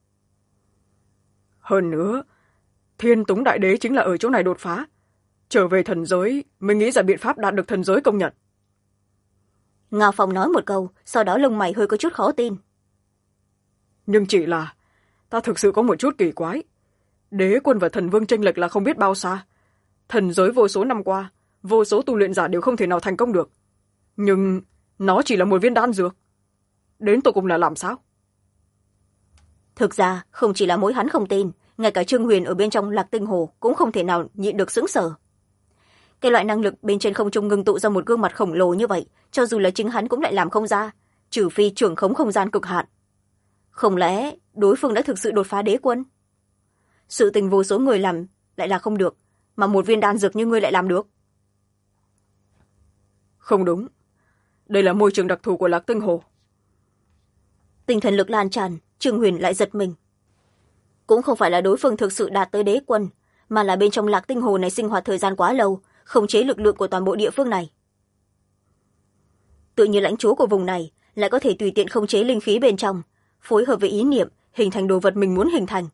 Hơn nữa, Thiên Túng Đại Đế chính là ở chỗ này đột phá. Trở về thần giới, mới nghĩ ra biện pháp đạt được thần giới công nhận. Ngao Phong nói một câu, sau đó lông mày hơi có chút khó tin. Nhưng chỉ là, ta thực sự có một chút kỳ quái. Đế quân và thần vương chênh lệch là không biết bao xa. Thần giới vô số năm qua, vô số tu luyện giả đều không thể nào thành công được. Nhưng nó chỉ là một viên đan dược. Đến tột cùng là làm sao? Thực ra không chỉ là mỗi hắn không tin, ngay cả Trương Huyền ở bên trong Lạc Tinh Hồ cũng không thể nào nhịn được sững sờ. Cái loại năng lực bên trên không trung ngưng tụ ra một gương mặt khổng lồ như vậy, cho dù là chính hắn cũng lại làm không ra, trừ phi trưởng khống không gian cực hạn. Không lẽ đối phương đã thực sự đột phá đế quân? Sự tình vô số người làm lại là không được, mà một viên đan dược như ngươi lại làm được? Không đúng. Đây là môi trường đặc thù của Lạc Tinh Hồ. Tinh thần lực lan tràn, Trương Huyền lại giật mình. Cũng không phải là đối phương thực sự đạt tới đế quân, mà là bên trong Lạc Tinh Hồ này sinh hoạt thời gian quá lâu, khống chế lực lượng của toàn bộ địa phương này. Tự như lãnh chúa của vùng này lại có thể tùy tiện khống chế linh khí bên trong, phối hợp với ý niệm hình thành đồ vật mình muốn hình thành.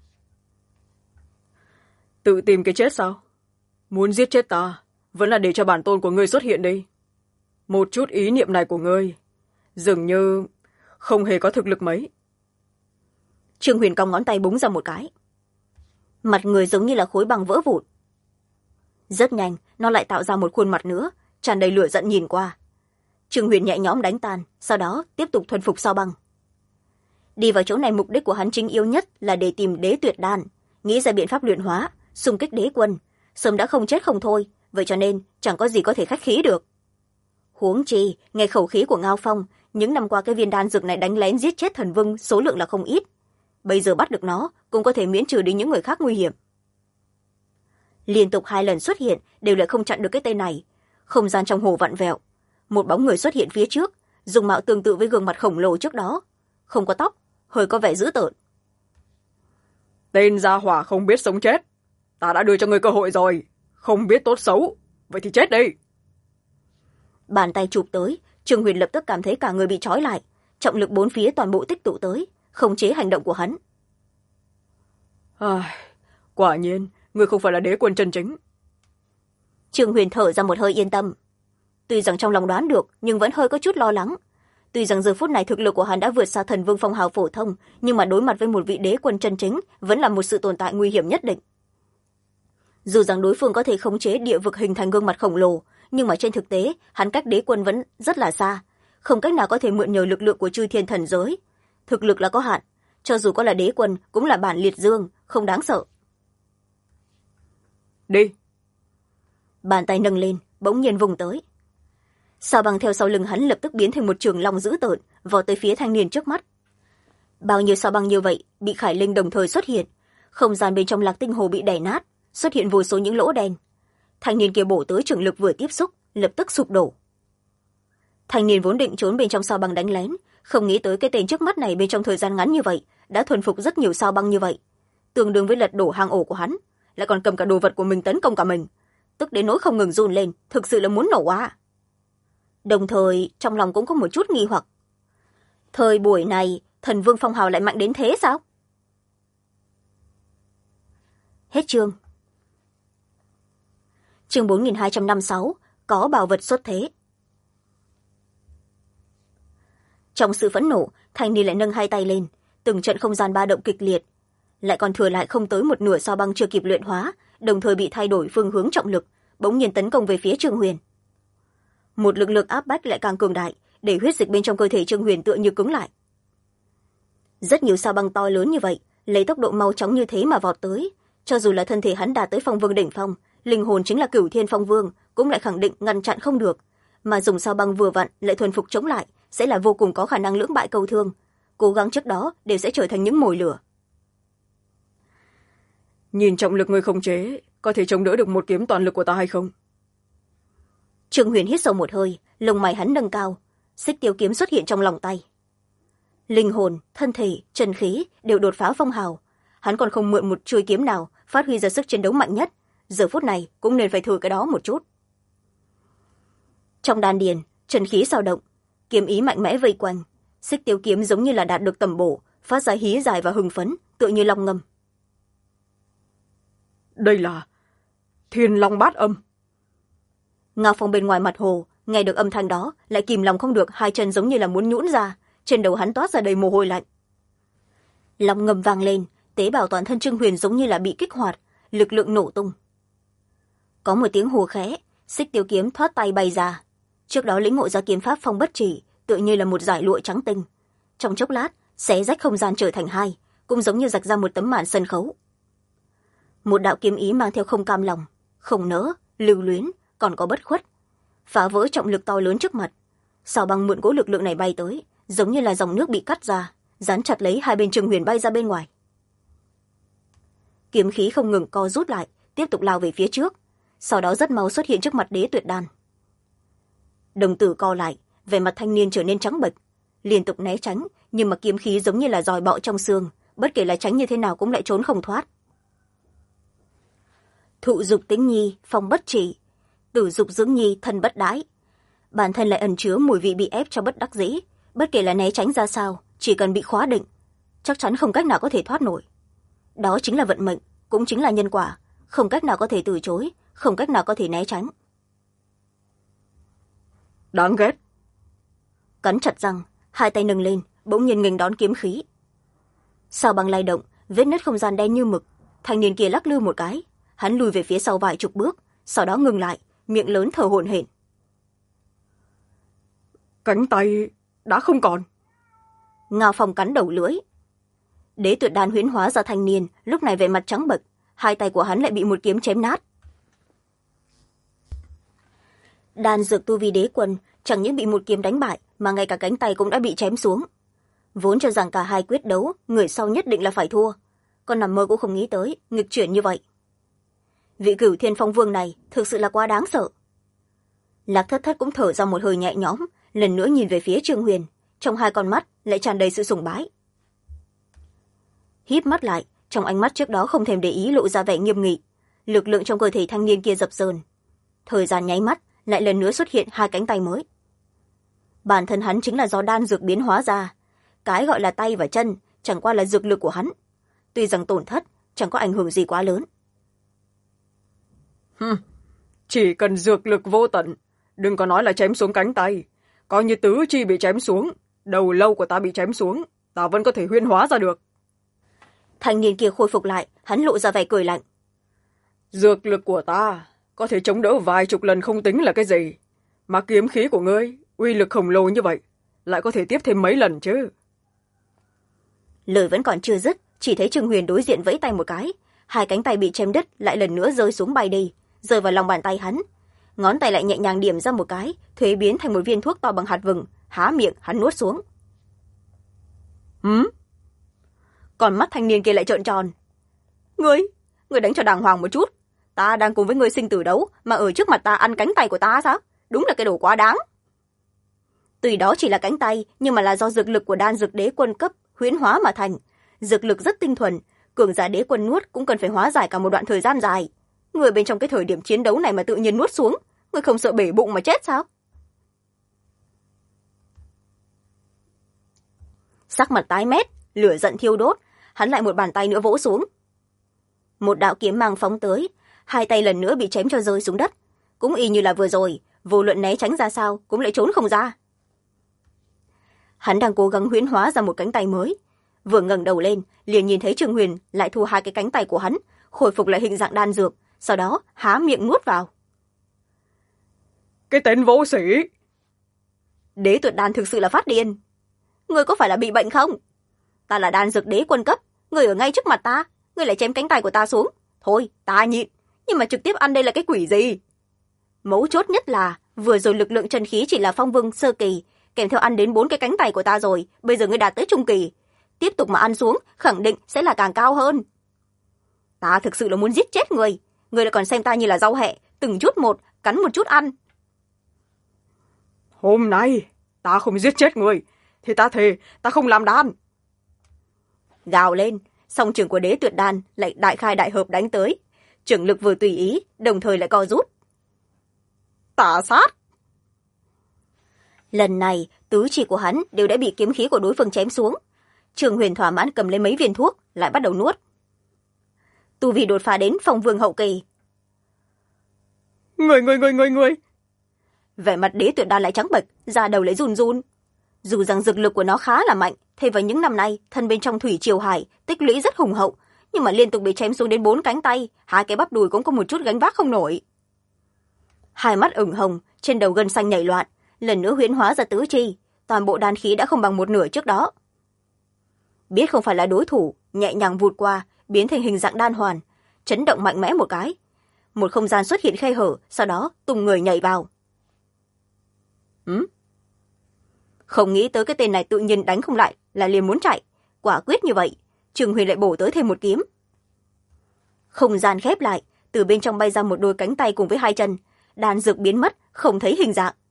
Tự tìm cái chết sao? Muốn giết chết ta, vẫn là để cho bản tôn của ngươi xuất hiện đi. Một chút ý niệm này của ngươi dường như không hề có thực lực mấy. Trương Huyền cong ngón tay búng ra một cái. Mặt người giống như là khối băng vỡ vụn. Rất nhanh, nó lại tạo ra một khuôn mặt nữa, tràn đầy lửa giận nhìn qua. Trương Huyền nhẹ nhõm đánh tan, sau đó tiếp tục thuần phục sao băng. Đi vào chỗ này mục đích của hắn chính yếu nhất là để tìm đế tuyệt đan, nghĩ ra biện pháp luyện hóa, xung kích đế quân. Sớm đã không chết không thôi, vậy cho nên chẳng có gì có thể khách khí được. Huống chi, nghe khẩu khí của Ngao Phong, những năm qua cái viên đan dược này đánh lén giết chết thần vương số lượng là không ít. Bây giờ bắt được nó, cũng có thể miễn trừ đi những người khác nguy hiểm. Liên tục 2 lần xuất hiện, đều lại không chặn được cái tên này. Không gian trong hồ vặn vẹo. Một bóng người xuất hiện phía trước, dùng mạo tương tự với gương mặt khổng lồ trước đó. Không có tóc, hơi có vẻ dữ tợn. Tên gia hỏa không biết sống chết. Ta đã đưa cho ngươi cơ hội rồi. Không biết tốt xấu. Vậy thì chết đi. Bàn tay chụp tới, Trương Huyền lập tức cảm thấy cả người bị trói lại. Trọng lực bốn phía toàn bộ tích tụ tới, khống chế hành động của hắn. Quả nhiên, ngươi không phải là đế quân chân chính. Trương Huyền thở ra một hơi yên tâm. Tuy rằng trong lòng đoán được, nhưng vẫn hơi có chút lo lắng. Tuy rằng giờ phút này thực lực của hắn đã vượt xa thần vương phong hào phổ thông, nhưng mà đối mặt với một vị đế quân chân chính vẫn là một sự tồn tại nguy hiểm nhất định. Dù rằng đối phương có thể khống chế địa vực hình thành gương mặt khổng lồ, nhưng mà trên thực tế hắn cách đế quân vẫn rất là xa, không cách nào có thể mượn nhờ lực lượng của chư thiên thần giới. Thực lực là có hạn, cho dù có là đế quân cũng là bản liệt dương, không đáng sợ. Đi. Bàn tay nâng lên, bỗng nhiên vùng tới. Sao băng theo sau lưng hắn lập tức biến thành một trường long dữ tợn, vọt tới phía thanh niên trước mắt. Bao nhiêu sao băng như vậy bị Khải Linh đồng thời xuất hiện, không gian bên trong Lạc Tinh Hồ bị đè nát, xuất hiện vô số những lỗ đen. Thanh niên kia bổ tới trường lực vừa tiếp xúc, lập tức sụp đổ. Thanh niên vốn định trốn bên trong sao băng đánh lén, không nghĩ tới cái tên trước mắt này bên trong thời gian ngắn như vậy đã thuần phục rất nhiều sao băng như vậy, tương đương với lật đổ hang ổ của hắn, lại còn cầm cả đồ vật của mình tấn công cả mình, tức đến nỗi không ngừng run lên, thực sự là muốn nổ á. Đồng thời trong lòng cũng có một chút nghi hoặc, thời buổi này thần vương phong hào lại mạnh đến thế sao? Hết chương. Chương 4256, có bảo vật xuất thế. Trong sự phẫn nộ, thanh niên lại nâng 2 tay lên, từng trận không gian ba động kịch liệt, lại còn thừa lại không tới một nửa sao băng chưa kịp luyện hóa, đồng thời bị thay đổi phương hướng trọng lực, bỗng nhiên tấn công về phía Trương Huyền. Một lực lượng áp bách lại càng cường đại, để huyết dịch bên trong cơ thể Trương Huyền tựa như cứng lại. Rất nhiều sao băng to lớn như vậy, lấy tốc độ mau chóng như thế mà vọt tới, cho dù là thân thể hắn đạt tới phong vương đỉnh phong, linh hồn chính là Cửu Thiên Phong Vương, cũng lại khẳng định ngăn chặn không được, mà dùng sao băng vừa vặn lại thuần phục chống lại, sẽ là vô cùng có khả năng lưỡng bại câu thương, cố gắng trước đó đều sẽ trở thành những mồi lửa. Nhìn trọng lực người khống chế, có thể chống đỡ được một kiếm toàn lực của ta hay không? Trương Huyền hít sâu một hơi, lông mày hắn nâng cao, xích tiêu kiếm xuất hiện trong lòng tay. Linh hồn, thân thể, chân khí đều đột phá phong hào, hắn còn không mượn một chuôi kiếm nào phát huy ra sức chiến đấu mạnh nhất, giờ phút này cũng nên phải thử cái đó một chút. Trong đan điền, chân khí sao động, kiếm ý mạnh mẽ vây quanh, xích tiêu kiếm giống như là đạt được tầm bổ, phát ra hí dài và hưng phấn, tựa như long ngâm. Đây là Thiên Long Bát Âm. Ngao Phong bên ngoài mặt hồ nghe được âm thanh đó, lại kìm lòng không được, 2 chân giống như là muốn nhũn ra, trên đầu hắn toát ra đầy mồ hôi lạnh. Lòng ngầm vang lên, tế bào toàn thân Trương Huyền giống như là bị kích hoạt, lực lượng nổ tung. Có một tiếng hù khẽ, xích tiêu kiếm thoát tay bay ra. Trước đó lĩnh ngộ ra kiếm pháp phong bất chỉ, tựa như là một dải lụa trắng tinh. Trong chốc lát, xé rách không gian trở thành hai, cũng giống như rạch ra một tấm màn sân khấu. Một đạo kiếm ý mang theo không cam lòng, không nỡ, lưu luyến, còn có bất khuất, phá vỡ trọng lực to lớn trước mặt. Sao Băng mượn cỗ lực lượng này bay tới, giống như là dòng nước bị cắt ra, dán chặt lấy hai bên Trương Huyền bay ra bên ngoài. Kiếm khí không ngừng co rút lại, tiếp tục lao về phía trước, sau đó rất mau xuất hiện trước mặt Đế Tuyệt Đan. Đồng tử co lại, vẻ mặt thanh niên trở nên trắng bệch, liên tục né tránh, nhưng mà kiếm khí giống như là giòi bọ trong xương, bất kể là tránh như thế nào cũng lại trốn không thoát. Thụ dục tĩnh nhi, phong bất chỉ, tử dục dưỡng nhi, thân bất đãi. Bản thân lại ẩn chứa mùi vị bị ép cho bất đắc dĩ, bất kể là né tránh ra sao, chỉ cần bị khóa định, chắc chắn không cách nào có thể thoát nổi. Đó chính là vận mệnh, cũng chính là nhân quả, không cách nào có thể từ chối, không cách nào có thể né tránh. Đáng ghét. Cắn chặt răng, hai tay nâng lên, bỗng nhiên nghênh đón kiếm khí. Sao Băng lay động, vết nứt không gian đen như mực, thanh niên kia lắc lư một cái, hắn lùi về phía sau vài chục bước, sau đó ngừng lại, miệng lớn thở hổn hển. Cánh tay đã không còn. Ngao Phong cắn đầu lưỡi. Đế Tuyệt Đan huyễn hóa ra thanh niên, lúc này vẻ mặt trắng bệch, hai tay của hắn lại bị một kiếm chém nát. Đan dược tu vi đế quân chẳng những bị một kiếm đánh bại, mà ngay cả cánh tay cũng đã bị chém xuống. Vốn cho rằng cả hai quyết đấu, người sau nhất định là phải thua, còn nằm mơ cũng không nghĩ tới nghịch chuyển như vậy. Vị Cửu Thiên Phong Vương này thực sự là quá đáng sợ. Lạc Thất Thất cũng thở ra một hơi nhẹ nhõm, lần nữa nhìn về phía Trương Huyền, trong hai con mắt lại tràn đầy sự sùng bái. Híp mắt lại, trong ánh mắt trước đó không thèm để ý lộ ra vẻ nghiêm nghị, lực lượng trong cơ thể thanh niên kia dập dờn. Thời gian nháy mắt, lại lần nữa xuất hiện hai cánh tay mới. Bản thân hắn chính là do đan dược biến hóa ra, cái gọi là tay và chân chẳng qua là dược lực của hắn, tuy rằng tổn thất chẳng có ảnh hưởng gì quá lớn. Chỉ cần dược lực vô tận, đừng có nói là chém xuống cánh tay, coi như tứ chi bị chém xuống, đầu lâu của ta bị chém xuống, ta vẫn có thể huyễn hóa ra được. Thanh niên kia khôi phục lại, hắn lộ ra vẻ cười lạnh. Dược lực của ta có thể chống đỡ vài chục lần không tính là cái gì, mà kiếm khí của ngươi uy lực khổng lồ như vậy, lại có thể tiếp thêm mấy lần chứ. Lời vẫn còn chưa dứt, chỉ thấy Trương Huyền đối diện vẫy tay một cái, hai cánh tay bị chém đứt lại lần nữa rơi xuống bay đi, rơi vào lòng bàn tay hắn. Ngón tay lại nhẹ nhàng điểm ra một cái, thuế biến thành một viên thuốc to bằng hạt vừng, há miệng hắn nuốt xuống. Còn mắt thanh niên kia lại trợn tròn. Ngươi đánh cho đàng hoàng một chút, ta đang cùng với ngươi sinh tử đấu mà ở trước mặt ta ăn cánh tay của ta sao? Đúng là cái đồ quá đáng. Tuy đó chỉ là cánh tay, nhưng mà là do dược lực của đan dược đế quân cấp huyễn hóa mà thành, dược lực rất tinh thuần, cường giả đế quân nuốt cũng cần phải hóa giải cả một đoạn thời gian dài. Người bên trong cái thời điểm chiến đấu này mà tự nhiên nuốt xuống, người không sợ bể bụng mà chết sao? Sắc mặt tái mét, lửa giận thiêu đốt, hắn lại một bàn tay nữa vỗ xuống. Một đạo kiếm mang phóng tới, hai tay lần nữa bị chém cho rơi xuống đất, cũng y như là vừa rồi, vô luận né tránh ra sao cũng lại trốn không ra. Hắn đang cố gắng huyễn hóa ra một cánh tay mới, vừa ngẩng đầu lên liền nhìn thấy Trương Huyền lại thu hai cái cánh tay của hắn, khôi phục lại hình dạng đan dược, sau đó há miệng nuốt vào. Cái tên vô sĩ! Đế Tuyệt Đan thực sự là phát điên. Ngươi có phải là bị bệnh không? Ta là đan dược đế quân cấp, ngươi ở ngay trước mặt ta, ngươi lại chém cánh tay của ta xuống. Thôi, ta nhịn, nhưng mà trực tiếp ăn đây là cái quỷ gì? Mấu chốt nhất là vừa rồi lực lượng chân khí chỉ là phong vương sơ kỳ, kèm theo ăn đến 4 cái cánh tay của ta rồi, bây giờ ngươi đạt tới trung kỳ, tiếp tục mà ăn xuống khẳng định sẽ là càng cao hơn. Ta thực sự là muốn giết chết ngươi, ngươi lại còn xem ta như là rau hẹ, từng chút một cắn một chút ăn. Hôm nay ta không giết chết ngươi thì ta thề ta không làm đan. Gào lên, song trường của Đế Tuyệt Đan lại đại khai đại hợp đánh tới, trưởng lực vừa tùy ý đồng thời lại co rút. Tả sát! Lần này tứ chi của hắn đều đã bị kiếm khí của đối phương chém xuống. Trương Huyền thỏa mãn cầm lấy mấy viên thuốc lại bắt đầu nuốt. Tu vi đột phá đến phong vương hậu kỳ. Người! Vẻ mặt Đế Tuyệt Đan lại trắng bệch, da đầu lại run run. Dù rằng dược lực của nó khá là mạnh, thêm vào những năm nay thân bên trong thủy triều hải tích lũy rất hùng hậu, nhưng mà liên tục bị chém xuống đến 4 cánh tay, 2 cái bắp đùi cũng có một chút gánh vác không nổi. Hai mắt ửng hồng, trên đầu gân xanh nhảy loạn, lần nữa huyễn hóa ra tứ chi, toàn bộ đan khí đã không bằng một nửa trước đó. Biết không phải là đối thủ, nhẹ nhàng vụt qua, biến thành hình dạng đan hoàn, chấn động mạnh mẽ một cái. Một không gian xuất hiện khe hở, sau đó tung người nhảy vào. Không nghĩ tới cái tên này tự nhiên đánh không lại là liền muốn chạy. Quả quyết như vậy, Trương Huyền lại bổ tới thêm một kiếm. Không gian khép lại, từ bên trong bay ra một đôi cánh tay cùng với 2 chân, đan dược biến mất, không thấy hình dạng.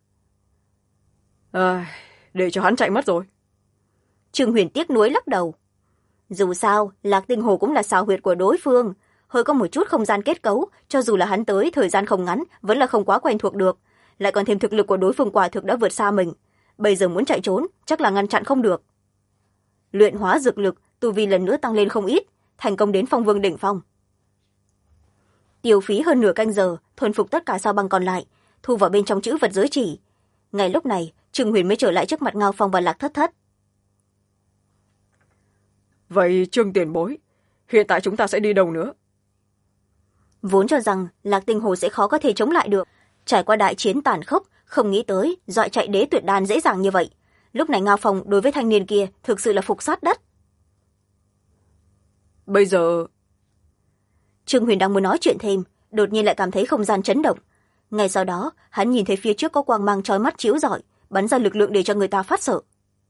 Để cho hắn chạy mất rồi. Trương Huyền tiếc nuối lắc đầu. Dù sao, Lạc Tinh Hồ cũng là xào huyệt của đối phương, hơi có một chút không gian kết cấu, cho dù là hắn tới thời gian không ngắn vẫn là không quá quen thuộc được, lại còn thêm thực lực của đối phương quả thực đã vượt xa mình, bây giờ muốn chạy trốn chắc là ngăn chặn không được. Luyện hóa dược lực, tu vi lần nữa tăng lên không ít, thành công đến phong vương đỉnh phong. Tiêu phí hơn nửa canh giờ thuần phục tất cả sao băng còn lại, thu vào bên trong chữ vật giới chỉ. Ngay lúc này Trương Huyền mới trở lại trước mặt Ngao Phong và Lạc Thất Thất. Vậy Trương tiền bối, hiện tại chúng ta sẽ đi đâu nữa? Vốn cho rằng Lạc Tinh Hồ sẽ khó có thể chống lại được, trải qua đại chiến tàn khốc, không nghĩ tới dọi chạy đế tuyệt đan dễ dàng như vậy. Lúc này Ngao Phong đối với thanh niên kia thực sự là phục sát đất. Bây giờ... Trương Huyền đang muốn nói chuyện thêm, đột nhiên lại cảm thấy không gian chấn động. Ngay sau đó hắn nhìn thấy phía trước có quang mang chói mắt chiếu rọi, bắn ra lực lượng để cho người ta phát sợ.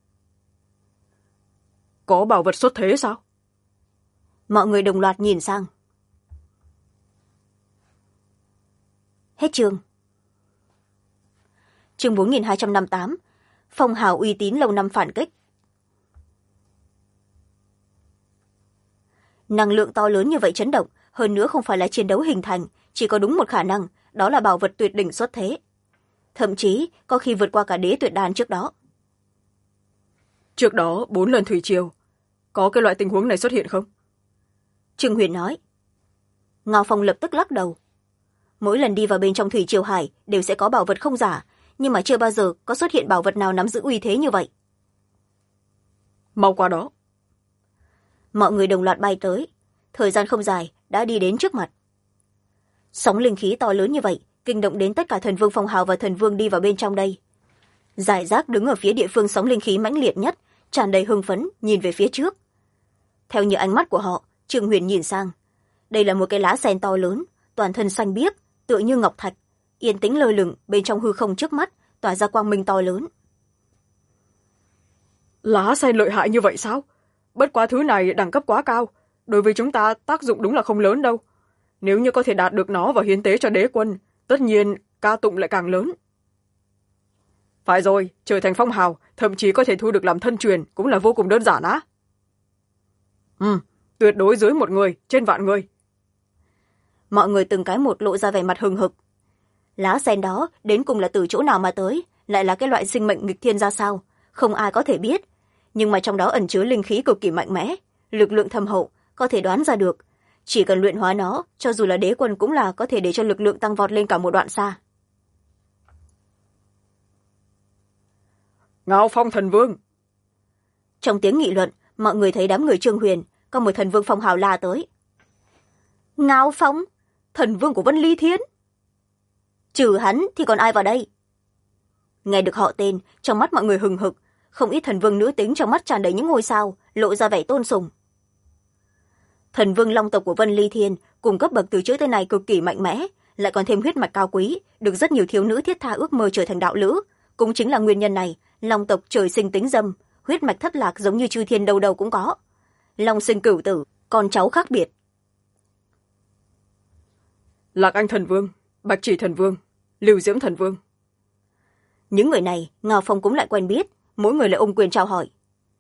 Có bảo vật xuất thế sao? Mọi người đồng loạt nhìn sang. Hết chương. Chương 4258. Phong hào uy tín lâu năm phản kích. Năng lượng to lớn như vậy chấn động, hơn nữa không phải là chiến đấu hình thành, chỉ có đúng một khả năng, đó là bảo vật tuyệt đỉnh xuất thế. Thậm chí có khi vượt qua cả đế tuyệt đan trước đó. Trước đó 4 lần thủy triều, có cái loại tình huống này xuất hiện không? Trương Huyền nói. Ngao Phong lập tức lắc đầu. Mỗi lần đi vào bên trong thủy triều hải đều sẽ có bảo vật không giả, nhưng mà chưa bao giờ có xuất hiện bảo vật nào nắm giữ uy thế như vậy. Mau qua đó. Mọi người đồng loạt bay tới, thời gian không dài đã đi đến trước mặt. Sóng linh khí to lớn như vậy kinh động đến tất cả thần vương phong hào và thần vương đi vào bên trong đây. Giải rác đứng ở phía địa phương sóng linh khí mãnh liệt nhất, tràn đầy hưng phấn nhìn về phía trước. Theo như ánh mắt của họ, Trương Huyền nhìn sang. Đây là một cái lá sen to lớn, toàn thân xanh biếc, tựa như ngọc thạch, yên tĩnh lơ lửng bên trong hư không trước mắt, tỏa ra quang minh to lớn. Lá sen lợi hại như vậy sao? Bất quá thứ này đẳng cấp quá cao, đối với chúng ta tác dụng đúng là không lớn đâu. Nếu như có thể đạt được nó và hiến tế cho đế quân, tất nhiên ca tụng lại càng lớn. Phải rồi, trở thành phong hào, thậm chí có thể thu được làm thân truyền cũng là vô cùng đơn giản á. Tuyệt đối dưới 1 người, trên vạn người. Mọi người từng cái một lộ ra vẻ mặt hừng hực. Lá sen đó đến cùng là từ chỗ nào mà tới, lại là cái loại sinh mệnh nghịch thiên ra sao, không ai có thể biết. Nhưng mà trong đó ẩn chứa linh khí cực kỳ mạnh mẽ, lực lượng thâm hậu, có thể đoán ra được. Chỉ cần luyện hóa nó, cho dù là đế quân cũng là có thể để cho lực lượng tăng vọt lên cả một đoạn xa. Ngao Phong thần vương. Trong tiếng nghị luận, mọi người thấy đám người Trương Huyền, có một thần vương phong hào la tới. Ngao Phong, thần vương của Vân Ly Thiên. Trừ hắn thì còn ai vào đây? Nghe được họ tên, trong mắt mọi người hừng hực, không ít thần vương nữ tính trong mắt tràn đầy những ngôi sao, lộ ra vẻ tôn sùng. Thần vương long tộc của Vân Ly Thiên cùng cấp bậc từ trước tới nay cực kỳ mạnh mẽ, lại còn thêm huyết mạch cao quý, được rất nhiều thiếu nữ thiết tha ước mơ trở thành đạo lữ. Cũng chính là nguyên nhân này, long tộc trời sinh tính dâm, huyết mạch thất lạc giống như chư thiên đâu đâu cũng có. Long sinh cửu tử, con cháu khác biệt. Lạc Anh thần vương, Bạch Chỉ thần vương, Lưu Diễm thần vương. Những người này Ngao Phong cũng lại quen biết, mỗi người lại ôm quyền chào hỏi.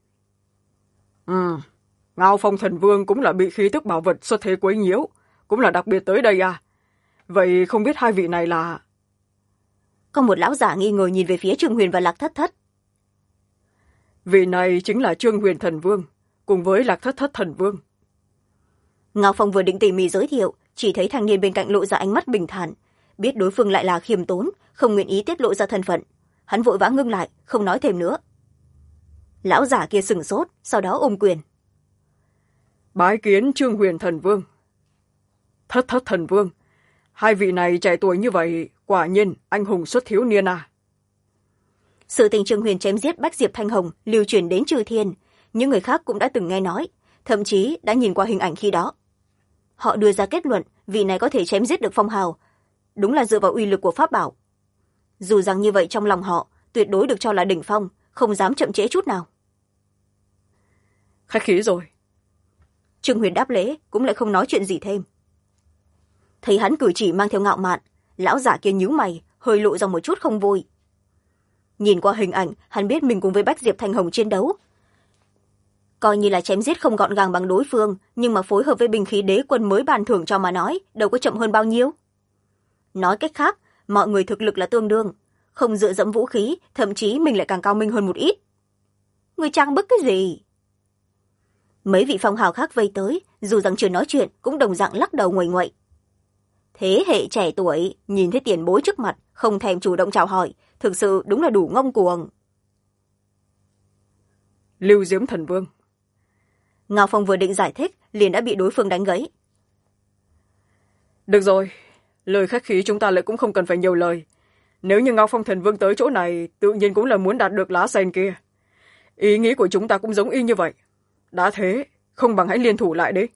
Ngao Phong thần vương cũng là bị khí tức bảo vật xuất thế quấy nhiễu, cũng là đặc biệt tới đây à? Vậy không biết hai vị này là... Có một lão giả nghi ngờ nhìn về phía Trương Huyền và Lạc Thất Thất. Vị này chính là Trương Huyền thần vương, cùng với Lạc Thất Thất thần vương. Ngao Phong vừa định tỉ mỉ giới thiệu, chỉ thấy thanh niên bên cạnh lộ ra ánh mắt bình thản, biết đối phương lại là khiêm tốn, không nguyện ý tiết lộ ra thân phận. Hắn vội vã ngưng lại, không nói thêm nữa. Lão giả kia sửng sốt, sau đó ôm quyền. Bái kiến Trương Huyền thần vương. Thất thần vương, hai vị này trẻ tuổi như vậy, quả nhiên anh hùng xuất thiếu niên à. Sự tình Trương Huyền chém giết Bách Diệp Thanh Hồng lưu truyền đến chư thiên, những người khác cũng đã từng nghe nói, thậm chí đã nhìn qua hình ảnh khi đó. Họ đưa ra kết luận vị này có thể chém giết được Phong Hào, đúng là dựa vào uy lực của pháp bảo. Dù rằng như vậy trong lòng họ tuyệt đối được cho là đỉnh phong, không dám chậm trễ chút nào. Khách khí rồi. Trương Huyền đáp lễ, cũng lại không nói chuyện gì thêm. Thấy hắn cử chỉ mang theo ngạo mạn, lão giả kia nhíu mày, hơi lộ ra một chút không vui. Nhìn qua hình ảnh, hắn biết mình cùng với Bách Diệp Thanh Hồng chiến đấu, coi như là chém giết không gọn gàng bằng đối phương, nhưng mà phối hợp với binh khí đế quân mới bàn thưởng cho mà nói, đâu có chậm hơn bao nhiêu. Nói cách khác, mọi người thực lực là tương đương, không dựa dẫm vũ khí, thậm chí mình lại càng cao minh hơn một ít. Người trang bức cái gì? Mấy vị phong hào khác vây tới, dù rằng chưa nói chuyện, cũng đồng dạng lắc đầu nguầy nguậy. Thế hệ trẻ tuổi, nhìn thấy tiền bối trước mặt, không thèm chủ động chào hỏi, thực sự đúng là đủ ngông cuồng. Lưu Diễm thần vương. Ngao Phong vừa định giải thích, liền đã bị đối phương đánh gãy. Được rồi, lời khách khí chúng ta lại cũng không cần phải nhiều lời. Nếu như Ngao Phong thần vương tới chỗ này, tự nhiên cũng là muốn đạt được lá sen kia. Ý nghĩ của chúng ta cũng giống y như vậy. Đã thế, không bằng hãy liên thủ lại đi.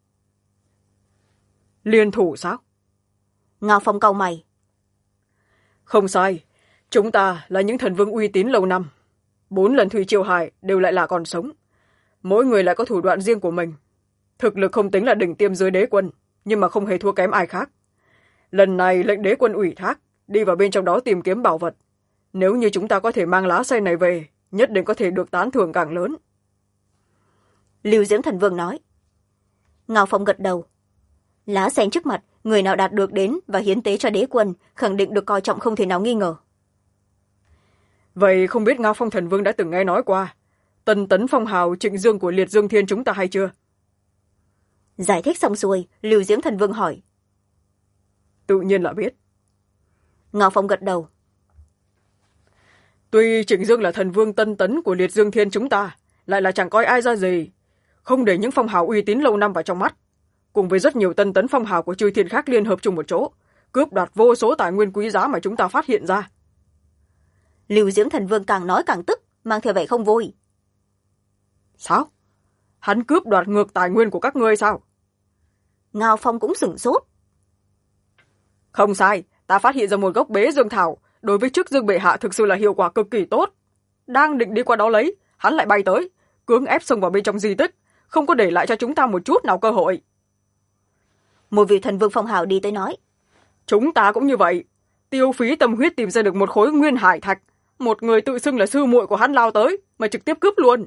Liên thủ sao? Ngao Phong cau mày. Không sai, chúng ta là những thần vương uy tín lâu năm. 4 lần Thủy Triều Hải đều lại là còn sống. Mỗi người lại có thủ đoạn riêng của mình. Thực lực không tính là đỉnh tiêm dưới đế quân, nhưng mà không hề thua kém ai khác. Lần này lệnh đế quân ủy thác, đi vào bên trong đó tìm kiếm bảo vật. Nếu như chúng ta có thể mang lá sen này về, nhất định có thể được tán thưởng càng lớn. Lưu Diễm thần vương nói. Ngao Phong gật đầu. Lá sen trước mặt, người nào đạt được đến và hiến tế cho đế quân, khẳng định được coi trọng không thể nào nghi ngờ. Vậy không biết Ngao Phong thần vương đã từng nghe nói qua Tân Tấn Phong Hào Trịnh Dương của Liệt Dương Thiên chúng ta hay chưa? Giải thích xong xuôi, Lưu Diễm thần vương hỏi. Tự nhiên là biết. Ngao Phong gật đầu. Tuy Trịnh Dương là thần vương Tân Tấn của Liệt Dương Thiên chúng ta, lại là chẳng coi ai ra gì, không để những phong hào uy tín lâu năm vào trong mắt, cùng với rất nhiều Tân Tấn phong hào của chư thiên khác liên hợp chung một chỗ, cướp đoạt vô số tài nguyên quý giá mà chúng ta phát hiện ra. Lưu Diễm thần vương càng nói càng tức, mang theo vẻ không vui. Sao? Hắn cướp đoạt ngược tài nguyên của các ngươi sao? Ngao Phong cũng sửng sốt. Không sai, ta phát hiện ra một gốc bế dương thảo, đối với trước dương bệ hạ thực sự là hiệu quả cực kỳ tốt. Đang định đi qua đó lấy, hắn lại bay tới, cưỡng ép xông vào bên trong di tích, không có để lại cho chúng ta một chút nào cơ hội. Một vị thần vương phong hào đi tới nói. Chúng ta cũng như vậy, tiêu phí tâm huyết tìm ra được một khối nguyên hải thạch, một người tự xưng là sư muội của hắn lao tới, mà trực tiếp cướp luôn.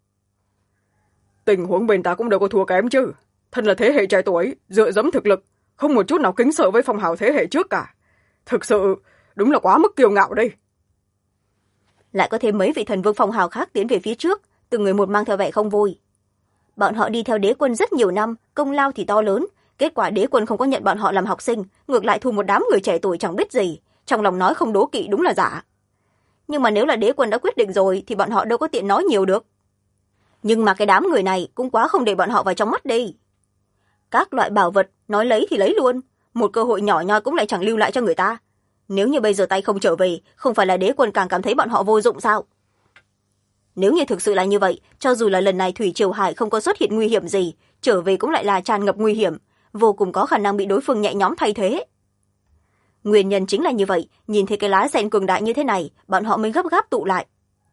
Tình huống bên ta cũng đâu có thua kém chứ. Thân là thế hệ trẻ tuổi, dựa dẫm thực lực, không một chút nào kính sợ với phong hào thế hệ trước cả. Thực sự, đúng là quá mức kiêu ngạo đây. Lại có thêm mấy vị thần vương phong hào khác tiến về phía trước, từng người một mang theo vẻ không vui. Bọn họ đi theo đế quân rất nhiều năm, công lao thì to lớn, kết quả đế quân không có nhận bọn họ làm học sinh, ngược lại thu một đám người trẻ tuổi chẳng biết gì, trong lòng nói không đố kỵ đúng là giả. Nhưng mà nếu là đế quân đã quyết định rồi thì bọn họ đâu có tiện nói nhiều được. Nhưng mà cái đám người này cũng quá không để bọn họ vào trong mắt đi. Các loại bảo vật nói lấy thì lấy luôn, một cơ hội nhỏ nhoi cũng lại chẳng lưu lại cho người ta. Nếu như bây giờ tay không trở về, không phải là đế quân càng cảm thấy bọn họ vô dụng sao? Nếu như thực sự là như vậy, cho dù là lần này Thủy Triều Hải không có xuất hiện nguy hiểm gì, trở về cũng lại là tràn ngập nguy hiểm, vô cùng có khả năng bị đối phương nhẹ nhõm thay thế. Nguyên nhân chính là như vậy, nhìn thấy cái lá sen cường đại như thế này, bọn họ mới gấp gáp tụ lại.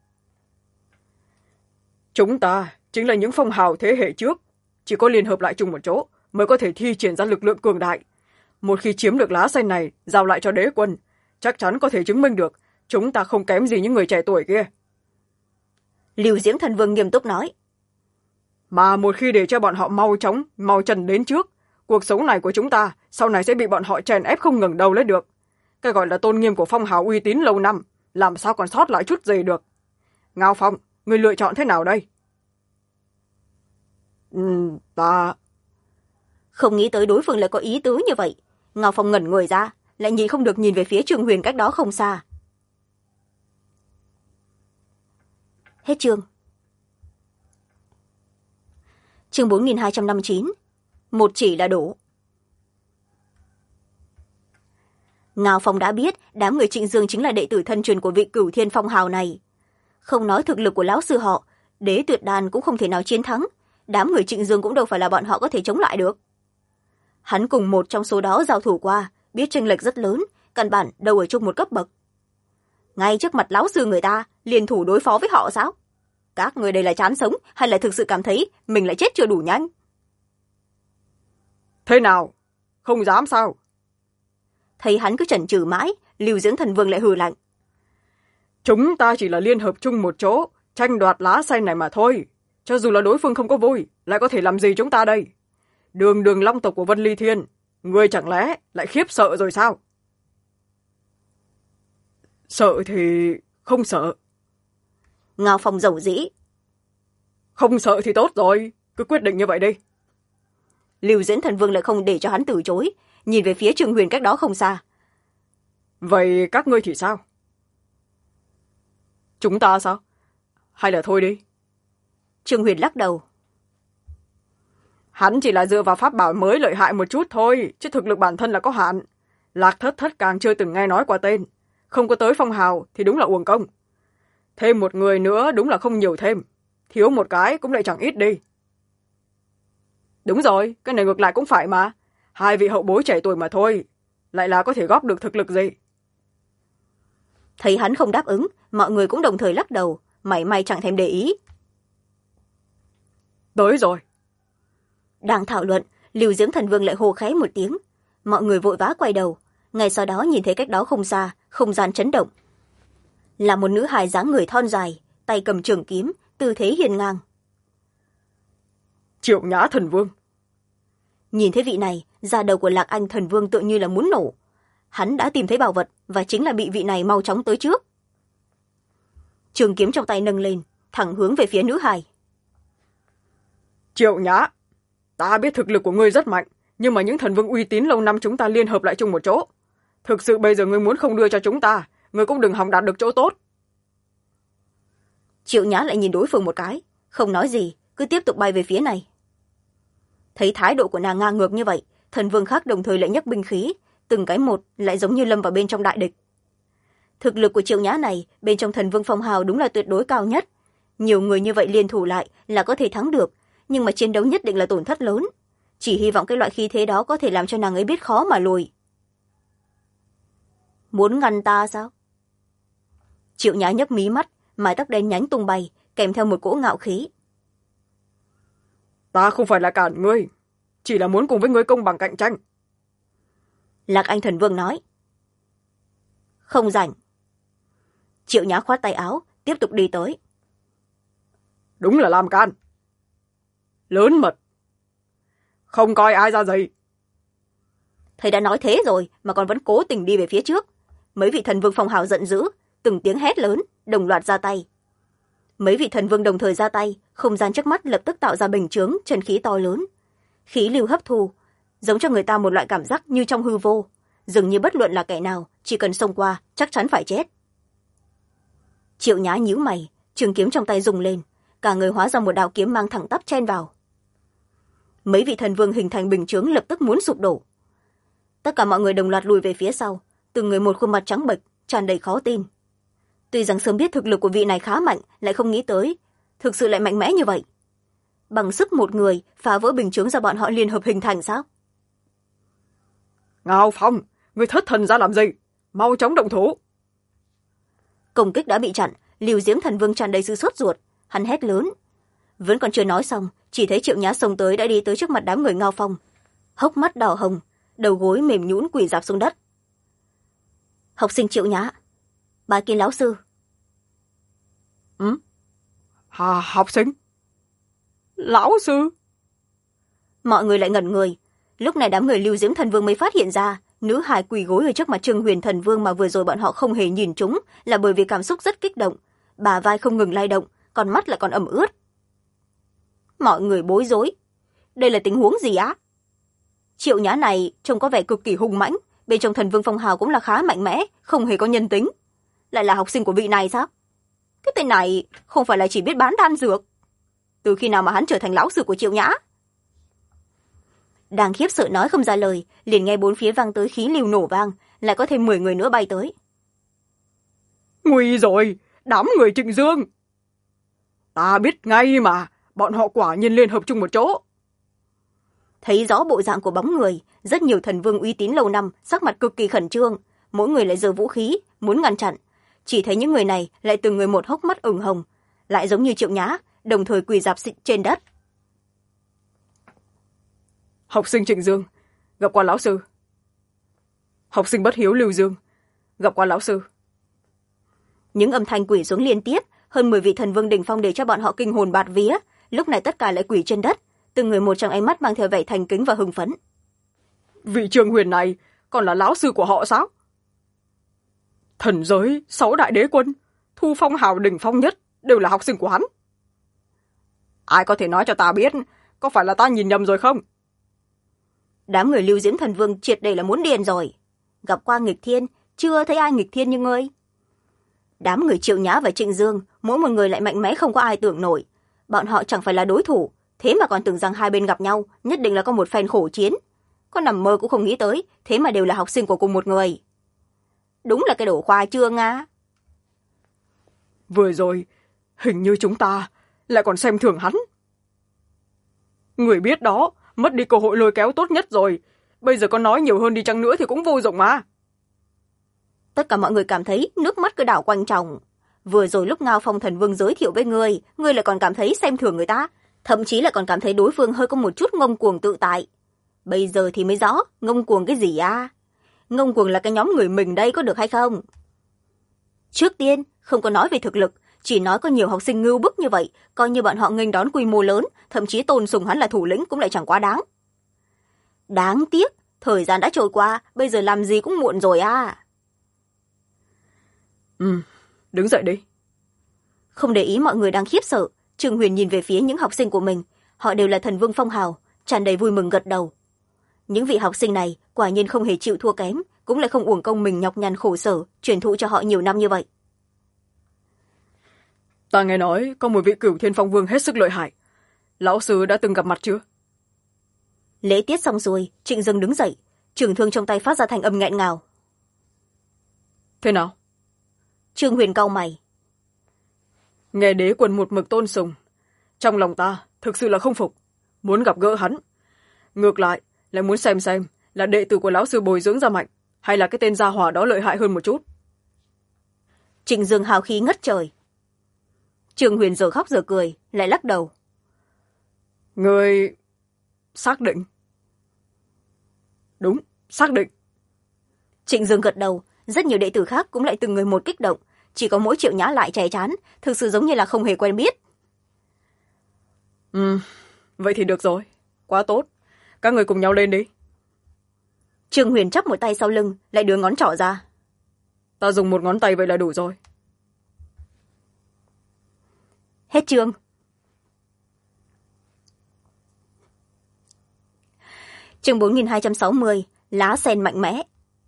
Chúng ta chính là những phong hào thế hệ trước, chỉ có liên hợp lại chung một chỗ mới có thể thi triển ra lực lượng cường đại. Một khi chiếm được lá sen này, giao lại cho đế quân, chắc chắn có thể chứng minh được chúng ta không kém gì những người trẻ tuổi kia. Lưu Diễm thần vương nghiêm túc nói. Mà một khi để cho bọn họ mau chân đến trước, cuộc sống này của chúng ta sau này sẽ bị bọn họ chèn ép không ngẩng đầu lên được. Cái gọi là tôn nghiêm của phong hào uy tín lâu năm, làm sao còn sót lại chút gì được. Ngao Phong, người lựa chọn thế nào đây? Ta... Không nghĩ tới đối phương lại có ý tứ như vậy. Ngao Phong ngẩn người ra, lại nhịn không được nhìn về phía Trương Huyền cách đó không xa. Hết chương. chương 4259. Một chỉ là đủ. Ngao Phong đã biết đám người Trịnh Dương chính là đệ tử thân truyền của vị Cửu Thiên Phong hào này. Không nói thực lực của lão sư họ, Đế Tuyệt Đan cũng không thể nào chiến thắng, đám người Trịnh Dương cũng đâu phải là bọn họ có thể chống lại được. Hắn cùng một trong số đó giao thủ qua, biết chênh lệch rất lớn, căn bản đâu ở chung một cấp bậc. Ngay trước mặt lão sư người ta, liên thủ đối phó với họ sao? Các người đây là chán sống hay là thực sự cảm thấy mình lại chết chưa đủ nhanh? Thế nào? Không dám sao? Thấy hắn cứ chần chừ mãi, Lưu Dưỡng Thần Vương lại hừ lạnh. Chúng ta chỉ là liên hợp chung một chỗ, tranh đoạt lá xanh này mà thôi. Cho dù là đối phương không có vui, lại có thể làm gì chúng ta đây? Đường đường long tộc của Vân Ly Thiên, ngươi chẳng lẽ lại khiếp sợ rồi sao? Sợ thì không sợ. Ngao Phong dầu dĩ. Không sợ thì tốt rồi, cứ quyết định như vậy đi. Lưu Diễn Thần Vương lại không để cho hắn từ chối, nhìn về phía Trương Huyền cách đó không xa. Vậy các ngươi thì sao? Chúng ta sao? Hay là thôi đi? Trương Huyền lắc đầu. Hắn chỉ là dựa vào pháp bảo mới lợi hại một chút thôi, chứ thực lực bản thân là có hạn. Lạc Thất Thất càng chưa từng nghe nói qua tên. Không có tới phong hào thì đúng là uổng công. Thêm một người nữa đúng là không nhiều thêm. Thiếu một cái cũng lại chẳng ít đi. Đúng rồi, cái này ngược lại cũng phải mà. Hai vị hậu bối trẻ tuổi mà thôi. Lại là có thể góp được thực lực gì? Thấy hắn không đáp ứng, mọi người cũng đồng thời lắc đầu, mảy may chẳng thèm để ý. Tới rồi. Đang thảo luận, Lưu Diễm Thần Vương lại hô khẽ một tiếng. Mọi người vội vã quay đầu. Ngay sau đó nhìn thấy cách đó không xa, không gian chấn động. Là một nữ hài dáng người thon dài, tay cầm trường kiếm, tư thế hiên ngang. Triệu Nhã Thần Vương. Nhìn thấy vị này, da đầu của Lạc Anh Thần Vương tựa như là muốn nổ. Hắn đã tìm thấy bảo vật và chính là bị vị này mau chóng tới trước. Trường kiếm trong tay nâng lên, thẳng hướng về phía nữ hài. Triệu Nhã, ta biết thực lực của ngươi rất mạnh, nhưng mà những thần vương uy tín lâu năm chúng ta liên hợp lại chung một chỗ. Thực sự bây giờ ngươi muốn không đưa cho chúng ta, ngươi cũng đừng hòng đạt được chỗ tốt. Triệu Nhã lại nhìn đối phương một cái, không nói gì, cứ tiếp tục bay về phía này. Thấy thái độ của nàng ngang ngược như vậy, thần vương khác đồng thời lại nhấc binh khí, từng cái một lại giống như lâm vào bên trong đại địch. Thực lực của Triệu Nhã này bên trong thần vương phong hào đúng là tuyệt đối cao nhất. Nhiều người như vậy liên thủ lại là có thể thắng được, nhưng mà chiến đấu nhất định là tổn thất lớn. Chỉ hy vọng cái loại khí thế đó có thể làm cho nàng ấy biết khó mà lùi. Muốn ngăn ta sao? Triệu Nhã nhấc mí mắt, mái tóc đen nhánh tung bay, kèm theo một cỗ ngạo khí. Ta không phải là cản ngươi, chỉ là muốn cùng với ngươi công bằng cạnh tranh. Lạc Anh Thần Vương nói. Không rảnh. Triệu Nhã khoát tay áo, tiếp tục đi tới. Đúng là làm can. Lớn mật. Không coi ai ra gì. Thầy đã nói thế rồi mà còn vẫn cố tình đi về phía trước. Mấy vị thần vương phong hào giận dữ, từng tiếng hét lớn, đồng loạt ra tay. Mấy vị thần vương đồng thời ra tay, không gian trước mắt lập tức tạo ra bình chướng, chân khí to lớn. Khí lưu hấp thu, giống cho người ta một loại cảm giác như trong hư vô. Dường như bất luận là kẻ nào, chỉ cần xông qua, chắc chắn phải chết. Triệu Nhã nhíu mày, trường kiếm trong tay rung lên, cả người hóa ra một đạo kiếm mang thẳng tắp chen vào. Mấy vị thần vương hình thành bình chướng lập tức muốn sụp đổ. Tất cả mọi người đồng loạt lùi về phía sau, từng người một khuôn mặt trắng bệch, tràn đầy khó tin. Tuy rằng sớm biết thực lực của vị này khá mạnh, lại không nghĩ tới thực sự lại mạnh mẽ như vậy. Bằng sức một người phá vỡ bình chướng do bọn họ liên hợp hình thành sao? Ngao Phong, ngươi thất thần ra làm gì? Mau chóng động thủ. Công kích đã bị chặn, Lưu Diễm Thần Vương tràn đầy sự sốt ruột, hắn hét lớn. Vẫn còn chưa nói xong, chỉ thấy Triệu Nhã xông tới đã đi tới trước mặt đám người Ngao Phong. Hốc mắt đỏ hồng, đầu gối mềm nhũn quỳ rạp xuống đất. Học sinh Triệu Nhã, bái kiến lão sư. Học sinh? Lão sư? Mọi người lại ngẩn người. Lúc này đám người Lưu Diễm Thần Vương mới phát hiện ra, nữ hài quỳ gối ở trước mặt Trương Huyền Thần Vương mà vừa rồi bọn họ không hề nhìn chúng, là bởi vì cảm xúc rất kích động, bả vai không ngừng lay động, còn mắt lại còn ẩm ướt. Mọi người bối rối. Đây là tình huống gì á? Triệu Nhã này trông có vẻ cực kỳ hung mãnh, bên trong thần vương phong hào cũng là khá mạnh mẽ, không hề có nhân tính. Lại là học sinh của vị này sao? Cái tên này không phải là chỉ biết bán đan dược. Từ khi nào mà hắn trở thành lão sư của Triệu Nhã, đang khiếp sợ nói không ra lời, liền nghe bốn phía vang tới khí lưu nổ vang, lại có thêm 10 người nữa bay tới. Nguy rồi, đám người Trịnh Dương. Ta biết ngay mà, bọn họ quả nhiên liên hợp chung một chỗ. Thấy rõ bộ dạng của bóng người, rất nhiều thần vương uy tín lâu năm sắc mặt cực kỳ khẩn trương, mỗi người lại giơ vũ khí muốn ngăn chặn. Chỉ thấy những người này lại từng người một hốc mắt ửng hồng, lại giống như Triệu Nhã, đồng thời quỳ rạp trên đất. Học sinh Trịnh Dương, gặp qua lão sư. Học sinh bất hiếu Lưu Dương, gặp qua lão sư. Những âm thanh quỳ xuống liên tiếp, hơn 10 vị thần vương đỉnh phong để cho bọn họ kinh hồn bạt vía, lúc này tất cả lại quỳ trên đất, từng người một trong ánh mắt mang theo vẻ thành kính và hưng phấn. Vị Trương Huyền này còn là lão sư của họ sao? Thần giới 6 đại đế quân, thu phong hào đỉnh phong nhất đều là học sinh của hắn. Ai có thể nói cho ta biết, có phải là ta nhìn nhầm rồi không? Đám người Lưu Diễn thần vương triệt để là muốn điên rồi. Gặp qua nghịch thiên, chưa thấy ai nghịch thiên như ngươi. Đám người Triệu Nhã và Trịnh Dương, mỗi một người lại mạnh mẽ không có ai tưởng nổi. Bọn họ chẳng phải là đối thủ, thế mà còn tưởng rằng hai bên gặp nhau nhất định là có một phen khổ chiến. Có nằm mơ cũng không nghĩ tới, thế mà đều là học sinh của cùng một người. Đúng là cái đồ khoa trương á. Vừa rồi, hình như chúng ta lại còn xem thường hắn. Người biết đó, mất đi cơ hội lôi kéo tốt nhất rồi. Bây giờ có nói nhiều hơn đi chăng nữa thì cũng vô dụng mà. Tất cả mọi người cảm thấy nước mắt cứ đảo quanh chồng. Vừa rồi lúc Ngao Phong thần vương giới thiệu với ngươi lại còn cảm thấy xem thường người ta, thậm chí lại còn cảm thấy đối phương hơi có một chút ngông cuồng tự tại. Bây giờ thì mới rõ, ngông cuồng cái gì à? Ngông cuồng là cái nhóm người mình đây, có được hay không? Trước tiên, không có nói về thực lực, chỉ nói có nhiều học sinh ngưu bức như vậy, coi như bọn họ nghênh đón quy mô lớn, thậm chí tôn sùng hắn là thủ lĩnh cũng lại chẳng quá đáng. Đáng tiếc, thời gian đã trôi qua, bây giờ làm gì cũng muộn rồi à. Đứng dậy đi. Không để ý mọi người đang khiếp sợ, Trương Huyền nhìn về phía những học sinh của mình, họ đều là thần vương phong hào, tràn đầy vui mừng gật đầu. Những vị học sinh này quả nhiên không hề chịu thua kém, cũng lại không uổng công mình nhọc nhằn khổ sở, truyền thụ cho họ nhiều năm như vậy. Ta nghe nói có một vị Cửu Thiên Phong Vương hết sức lợi hại. Lão sư đã từng gặp mặt chưa? Lễ tiết xong rồi, Trịnh Dương đứng dậy, trường thương trong tay phát ra thành âm nghẹn ngào. Thế nào? Trương Huyền cau mày. Nghe đế quân một mực tôn sùng, trong lòng ta thực sự là không phục, muốn gặp gỡ hắn. Ngược lại muốn xem là đệ tử của lão sư bồi dưỡng ra mạnh, hay là cái tên gia hỏa đó lợi hại hơn một chút. Trịnh Dương hào khí ngất trời. Trương Huyền giờ khóc giờ cười, lại lắc đầu. Người xác định? Đúng, xác định. Trịnh Dương gật đầu, rất nhiều đệ tử khác cũng lại từng người một kích động, chỉ có mỗi Triệu Nhã lại chảy chán, thực sự giống như là không hề quen biết. Vậy thì được rồi, quá tốt, các người cùng nhau lên đi. Trương Huyền chắp một tay sau lưng, lại đưa ngón trỏ ra. Ta dùng một ngón tay vậy là đủ rồi. Hết chương. Chương 4260, lá sen mạnh mẽ.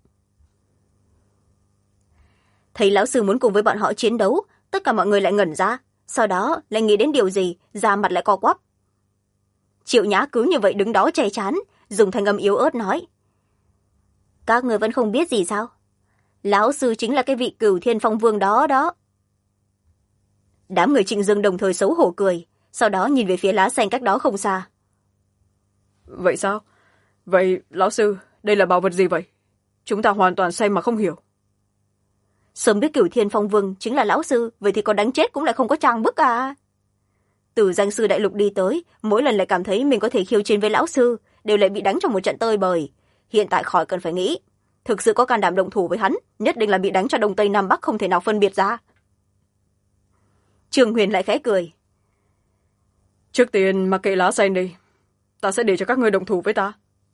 Thấy lão sư muốn cùng với bọn họ chiến đấu, tất cả mọi người lại ngẩn ra, sau đó lại nghĩ đến điều gì, da mặt lại co quắp. Triệu Nhã cứ như vậy đứng đó che chán, dùng thanh âm yếu ớt nói. Các người vẫn không biết gì sao? Lão sư chính là cái vị Cửu Thiên Phong Vương đó đó. Đám người Trịnh Dương đồng thời xấu hổ cười, sau đó nhìn về phía lá sen cách đó không xa. Vậy sao? Vậy, lão sư, đây là bảo vật gì vậy? Chúng ta hoàn toàn xem mà không hiểu. Sớm biết Cửu Thiên Phong Vương chính là lão sư, vậy thì có đánh chết cũng lại không có trang bức à. Từ danh sư đại lục đi tới, mỗi lần lại cảm thấy mình có thể khiêu chiến với lão sư, đều lại bị đánh trong một trận tơi bời. Hiện tại khỏi cần phải nghĩ. Thực sự có can đảm động thủ với hắn, nhất định là bị đánh cho đông tây nam bắc không thể nào phân biệt ra. Trương Huyền lại khẽ cười. Trước tiên mặc kệ lá sen đi. Ta sẽ để cho các ngươi động thủ với ta.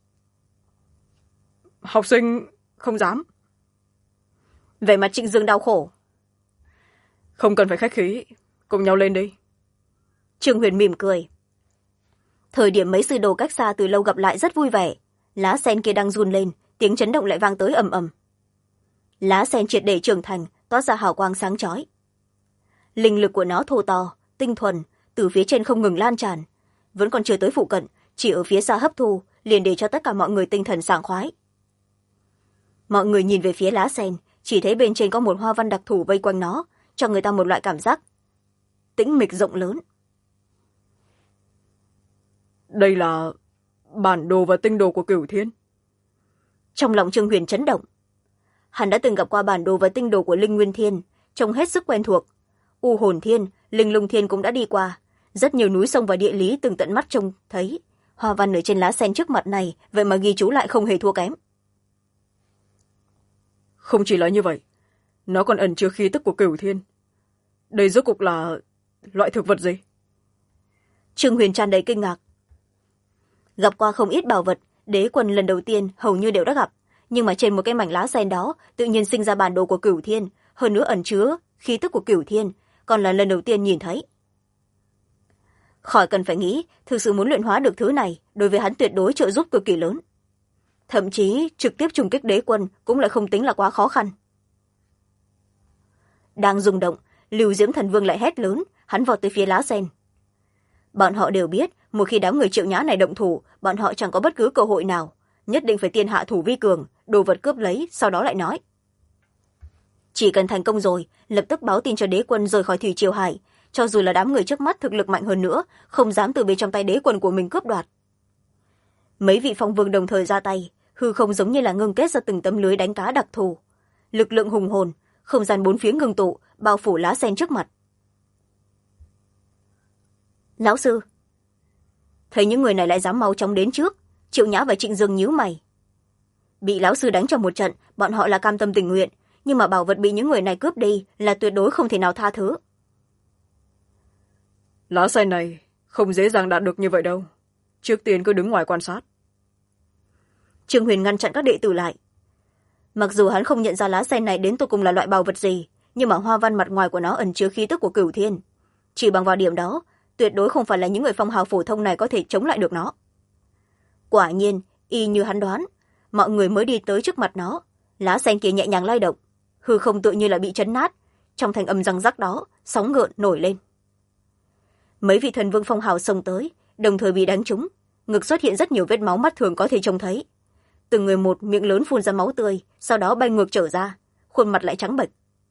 Học sinh không dám. Vẻ mặt Trịnh Dương đau khổ. Không cần phải khách khí, cùng nhau lên đi. Trương Huyền mỉm cười. Thời điểm mấy sư đồ cách xa từ lâu gặp lại rất vui vẻ. Lá sen kia đang run lên, tiếng chấn động lại vang tới ầm ầm. Lá sen triệt để trưởng thành, toát ra hào quang sáng chói. Linh lực của nó thô to, tinh thuần, từ phía trên không ngừng lan tràn. Vẫn còn chưa tới phụ cận, chỉ ở phía xa hấp thu, liền để cho tất cả mọi người tinh thần sảng khoái. Mọi người nhìn về phía lá sen, chỉ thấy bên trên có một hoa văn đặc thù vây quanh nó, cho người ta một loại cảm giác tĩnh mịch rộng lớn. Đây là bản đồ và tinh đồ của Cửu Thiên. Trong lòng Trương Huyền chấn động. Hắn đã từng gặp qua bản đồ và tinh đồ của Linh Nguyên Thiên, trông hết sức quen thuộc. U Hồn Thiên, Linh Lung Thiên cũng đã đi qua. Rất nhiều núi sông và địa lý từng tận mắt trông thấy. Hoa văn ở trên lá sen trước mặt này, vậy mà ghi chú lại không hề thua kém. Không chỉ là như vậy, nó còn ẩn chứa khí tức của Cửu Thiên. Đây rốt cuộc là loại thực vật gì? Trương Huyền tràn đầy kinh ngạc. Gặp qua không ít bảo vật, Đế Quân lần đầu tiên hầu như đều đã gặp, nhưng mà trên một cái mảnh lá sen đó tự nhiên sinh ra bản đồ của Cửu Thiên, hơn nữa ẩn chứa khí tức của Cửu Thiên, còn là lần đầu tiên nhìn thấy. Khỏi cần phải nghĩ, thực sự muốn luyện hóa được thứ này đối với hắn tuyệt đối trợ giúp cực kỳ lớn. Thậm chí trực tiếp trùng kích Đế Quân cũng lại không tính là quá khó khăn. Đang rung động, Lưu Diễm Thần Vương lại hét lớn, hắn vọt tới phía lá sen. Bọn họ đều biết, một khi đám người Triệu Nhã này động thủ, bọn họ chẳng có bất cứ cơ hội nào, nhất định phải tiên hạ thủ vi cường, đồ vật cướp lấy, sau đó lại nói. Chỉ cần thành công rồi, lập tức báo tin cho Đế Quân rời khỏi thủy triều hải, cho dù là đám người trước mắt thực lực mạnh hơn nữa, không dám từ bên trong tay Đế Quân của mình cướp đoạt. Mấy vị phong vương đồng thời ra tay, hư không giống như là ngưng kết ra từng tấm lưới đánh cá đặc thù. Lực lượng hùng hồn, không gian bốn phía ngưng tụ, bao phủ lá sen trước mặt. Lão sư, thấy những người này lại dám mau chóng đến trước, Triệu Nhã và Trịnh Dương nhíu mày. Bị lão sư đánh cho một trận, bọn họ là cam tâm tình nguyện, nhưng mà bảo vật bị những người này cướp đi là tuyệt đối không thể nào tha thứ. Lá sen này không dễ dàng đạt được như vậy đâu, trước tiên cứ đứng ngoài quan sát. Trương Huyền ngăn chặn các đệ tử lại. Mặc dù hắn không nhận ra lá sen này đến tột cùng là loại bảo vật gì, nhưng mà hoa văn mặt ngoài của nó ẩn chứa khí tức của Cửu Thiên. Chỉ bằng vào điểm đó, tuyệt đối không phải là những người phong hào phổ thông này có thể chống lại được nó. Quả nhiên, y như hắn đoán, mọi người mới đi tới trước mặt nó, lá sen kia nhẹ nhàng lay động, hư không tự như là bị chấn nát, trong thanh âm răng rắc đó, sóng gợn nổi lên. Mấy vị thần vương phong hào xông tới, đồng thời bị đánh trúng, ngực xuất hiện rất nhiều vết máu mắt thường có thể trông thấy. Từng người một miệng lớn phun ra máu tươi, sau đó bay ngược trở ra, khuôn mặt lại trắng bệch.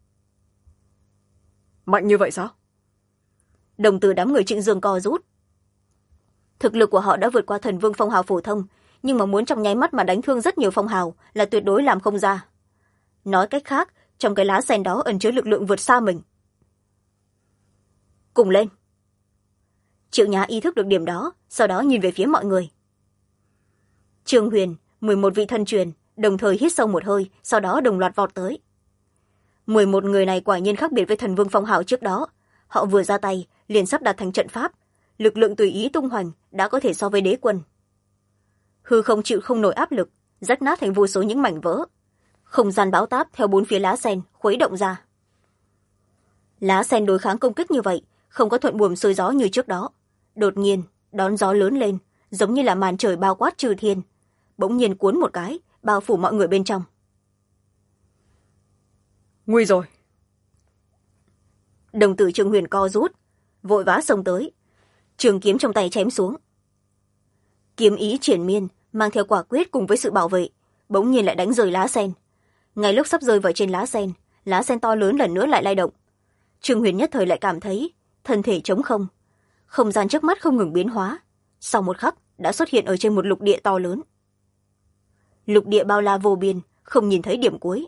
Mạnh như vậy sao? Đồng tử đám người Trịnh Dương co rút. Thực lực của họ đã vượt qua thần vương phong hào phổ thông, nhưng mà muốn trong nháy mắt mà đánh thương rất nhiều phong hào là tuyệt đối làm không ra. Nói cách khác, trong cái lá sen đó ẩn chứa lực lượng vượt xa mình. Cùng lên. Triệu Nhã ý thức được điểm đó, sau đó nhìn về phía mọi người. Trương Huyền, 11 vị thân truyền, đồng thời hít sâu một hơi, sau đó đồng loạt vọt tới. 11 người này quả nhiên khác biệt với thần vương phong hào trước đó. Họ vừa ra tay, liền sắp đặt thành trận pháp. Lực lượng tùy ý tung hoành, đã có thể so với Đế Quân. Hư không chịu không nổi áp lực, rách nát thành vô số những mảnh vỡ. Không gian bão táp theo bốn phía lá sen, khuấy động ra. Lá sen đối kháng công kích như vậy, không có thuận buồm xuôi gió như trước đó. Đột nhiên, đón gió lớn lên, giống như là màn trời bao quát trừ thiên. Bỗng nhiên cuốn một cái, bao phủ mọi người bên trong. Nguy rồi. Đồng tử Trương Huyền co rút, vội vã xông tới, trường kiếm trong tay chém xuống. Kiếm ý triển miên, mang theo quả quyết cùng với sự bảo vệ, bỗng nhiên lại đánh rơi lá sen. Ngay lúc sắp rơi vào trên lá sen to lớn lần nữa lại lay động. Trương Huyền nhất thời lại cảm thấy thân thể trống không, không gian trước mắt không ngừng biến hóa, sau một khắc đã xuất hiện ở trên một lục địa to lớn. Lục địa bao la vô biên, không nhìn thấy điểm cuối.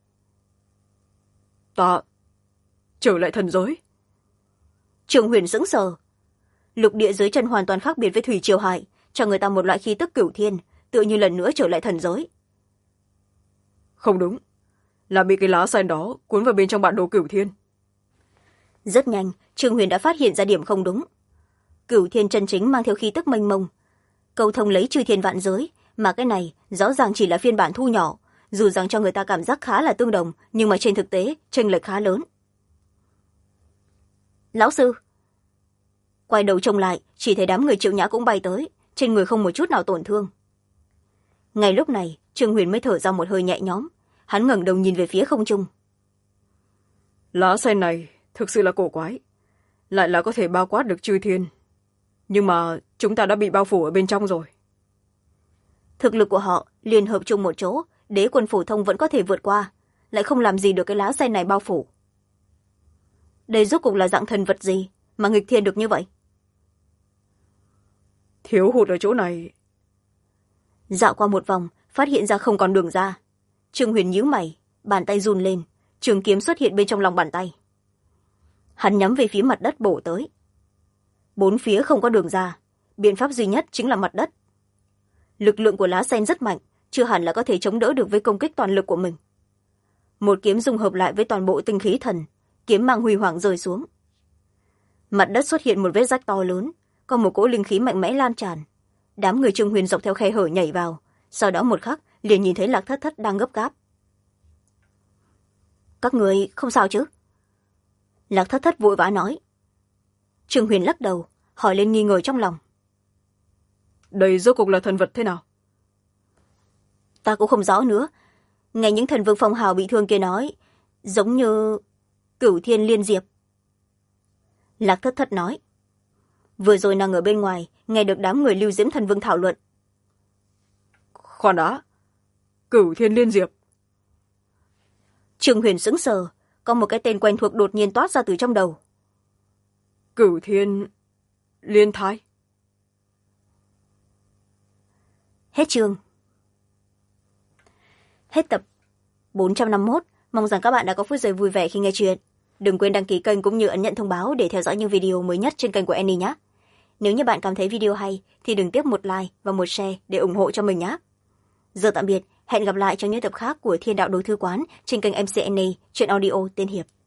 Ta trở lại thần giới. Trương Huyền sững sờ. Lục địa dưới chân hoàn toàn khác biệt với thủy triều hải, cho người ta một loại khí tức Cửu Thiên, tựa như lần nữa trở lại thần giới. Không đúng, là bị cái lá sen đó cuốn vào bên trong bản đồ Cửu Thiên. Rất nhanh, Trương Huyền đã phát hiện ra điểm không đúng. Cửu Thiên chân chính mang theo khí tức mênh mông, cầu thông lấy chư thiên vạn giới, mà cái này rõ ràng chỉ là phiên bản thu nhỏ, dù rằng cho người ta cảm giác khá là tương đồng, nhưng mà trên thực tế chênh lệch khá lớn. Lão sư. Quay đầu trông lại, chỉ thấy đám người Triệu Nhã cũng bay tới, trên người không một chút nào tổn thương. Ngay lúc này, Trương Huyền mới thở ra một hơi nhẹ nhõm, hắn ngẩng đầu nhìn về phía không trung. Lá sen này thực sự là cổ quái, lại là có thể bao quát được chư thiên, nhưng mà chúng ta đã bị bao phủ ở bên trong rồi. thực lực của họ liên hợp chung một chỗ, đế quân phổ thông vẫn có thể vượt qua, lại không làm gì được cái lá sen này bao phủ. Đây rốt cuộc là dạng thần vật gì mà nghịch thiên được như vậy? Thiếu hụt ở chỗ này. Dạo qua một vòng, phát hiện ra không còn đường ra. Trương Huyền nhíu mày, bàn tay run lên, trường kiếm xuất hiện bên trong lòng bàn tay. Hắn nhắm về phía mặt đất bổ tới. Bốn phía không có đường ra, biện pháp duy nhất chính là mặt đất. Lực lượng của lá sen rất mạnh, chưa hẳn là có thể chống đỡ được với công kích toàn lực của mình. Một kiếm dung hợp lại với toàn bộ tinh khí thần, kiếm mang huy hoàng rơi xuống. Mặt đất xuất hiện một vết rách to lớn, có một cỗ linh khí mạnh mẽ lan tràn. Đám người Trương Huyền dọc theo khe hở nhảy vào, sau đó một khắc liền nhìn thấy Lạc Thất Thất đang gấp gáp. Các người không sao chứ? Lạc Thất Thất vội vã nói. Trương Huyền lắc đầu, hỏi lên nghi ngờ trong lòng. Đây rốt cuộc là thần vật thế nào? Ta cũng không rõ nữa. Nghe những thần vương phong hào bị thương kia nói, giống như Cửu Thiên Liên Diệp. Lạc Thất Thất nói. Vừa rồi nàng ở bên ngoài, nghe được đám người Lưu Diễm thần vương thảo luận. Khoan đã, Cửu Thiên Liên Diệp. Trương Huyền sững sờ, có một cái tên quen thuộc đột nhiên toát ra từ trong đầu. Cửu Thiên Liên Thái. Hết chương. Hết tập 451. Mong rằng các bạn đã có phút giây vui vẻ khi nghe chuyện. Đừng quên đăng ký kênh cũng như ấn nhận thông báo để theo dõi những video mới nhất trên kênh của Annie nhé. Nếu như bạn cảm thấy video hay thì đừng tiếc một like và một share để ủng hộ cho mình nhé. Giờ tạm biệt, hẹn gặp lại trong những tập khác của Thiên Đạo Đồ Thư Quán trên kênh MC Annie, truyện audio tên Hiệp.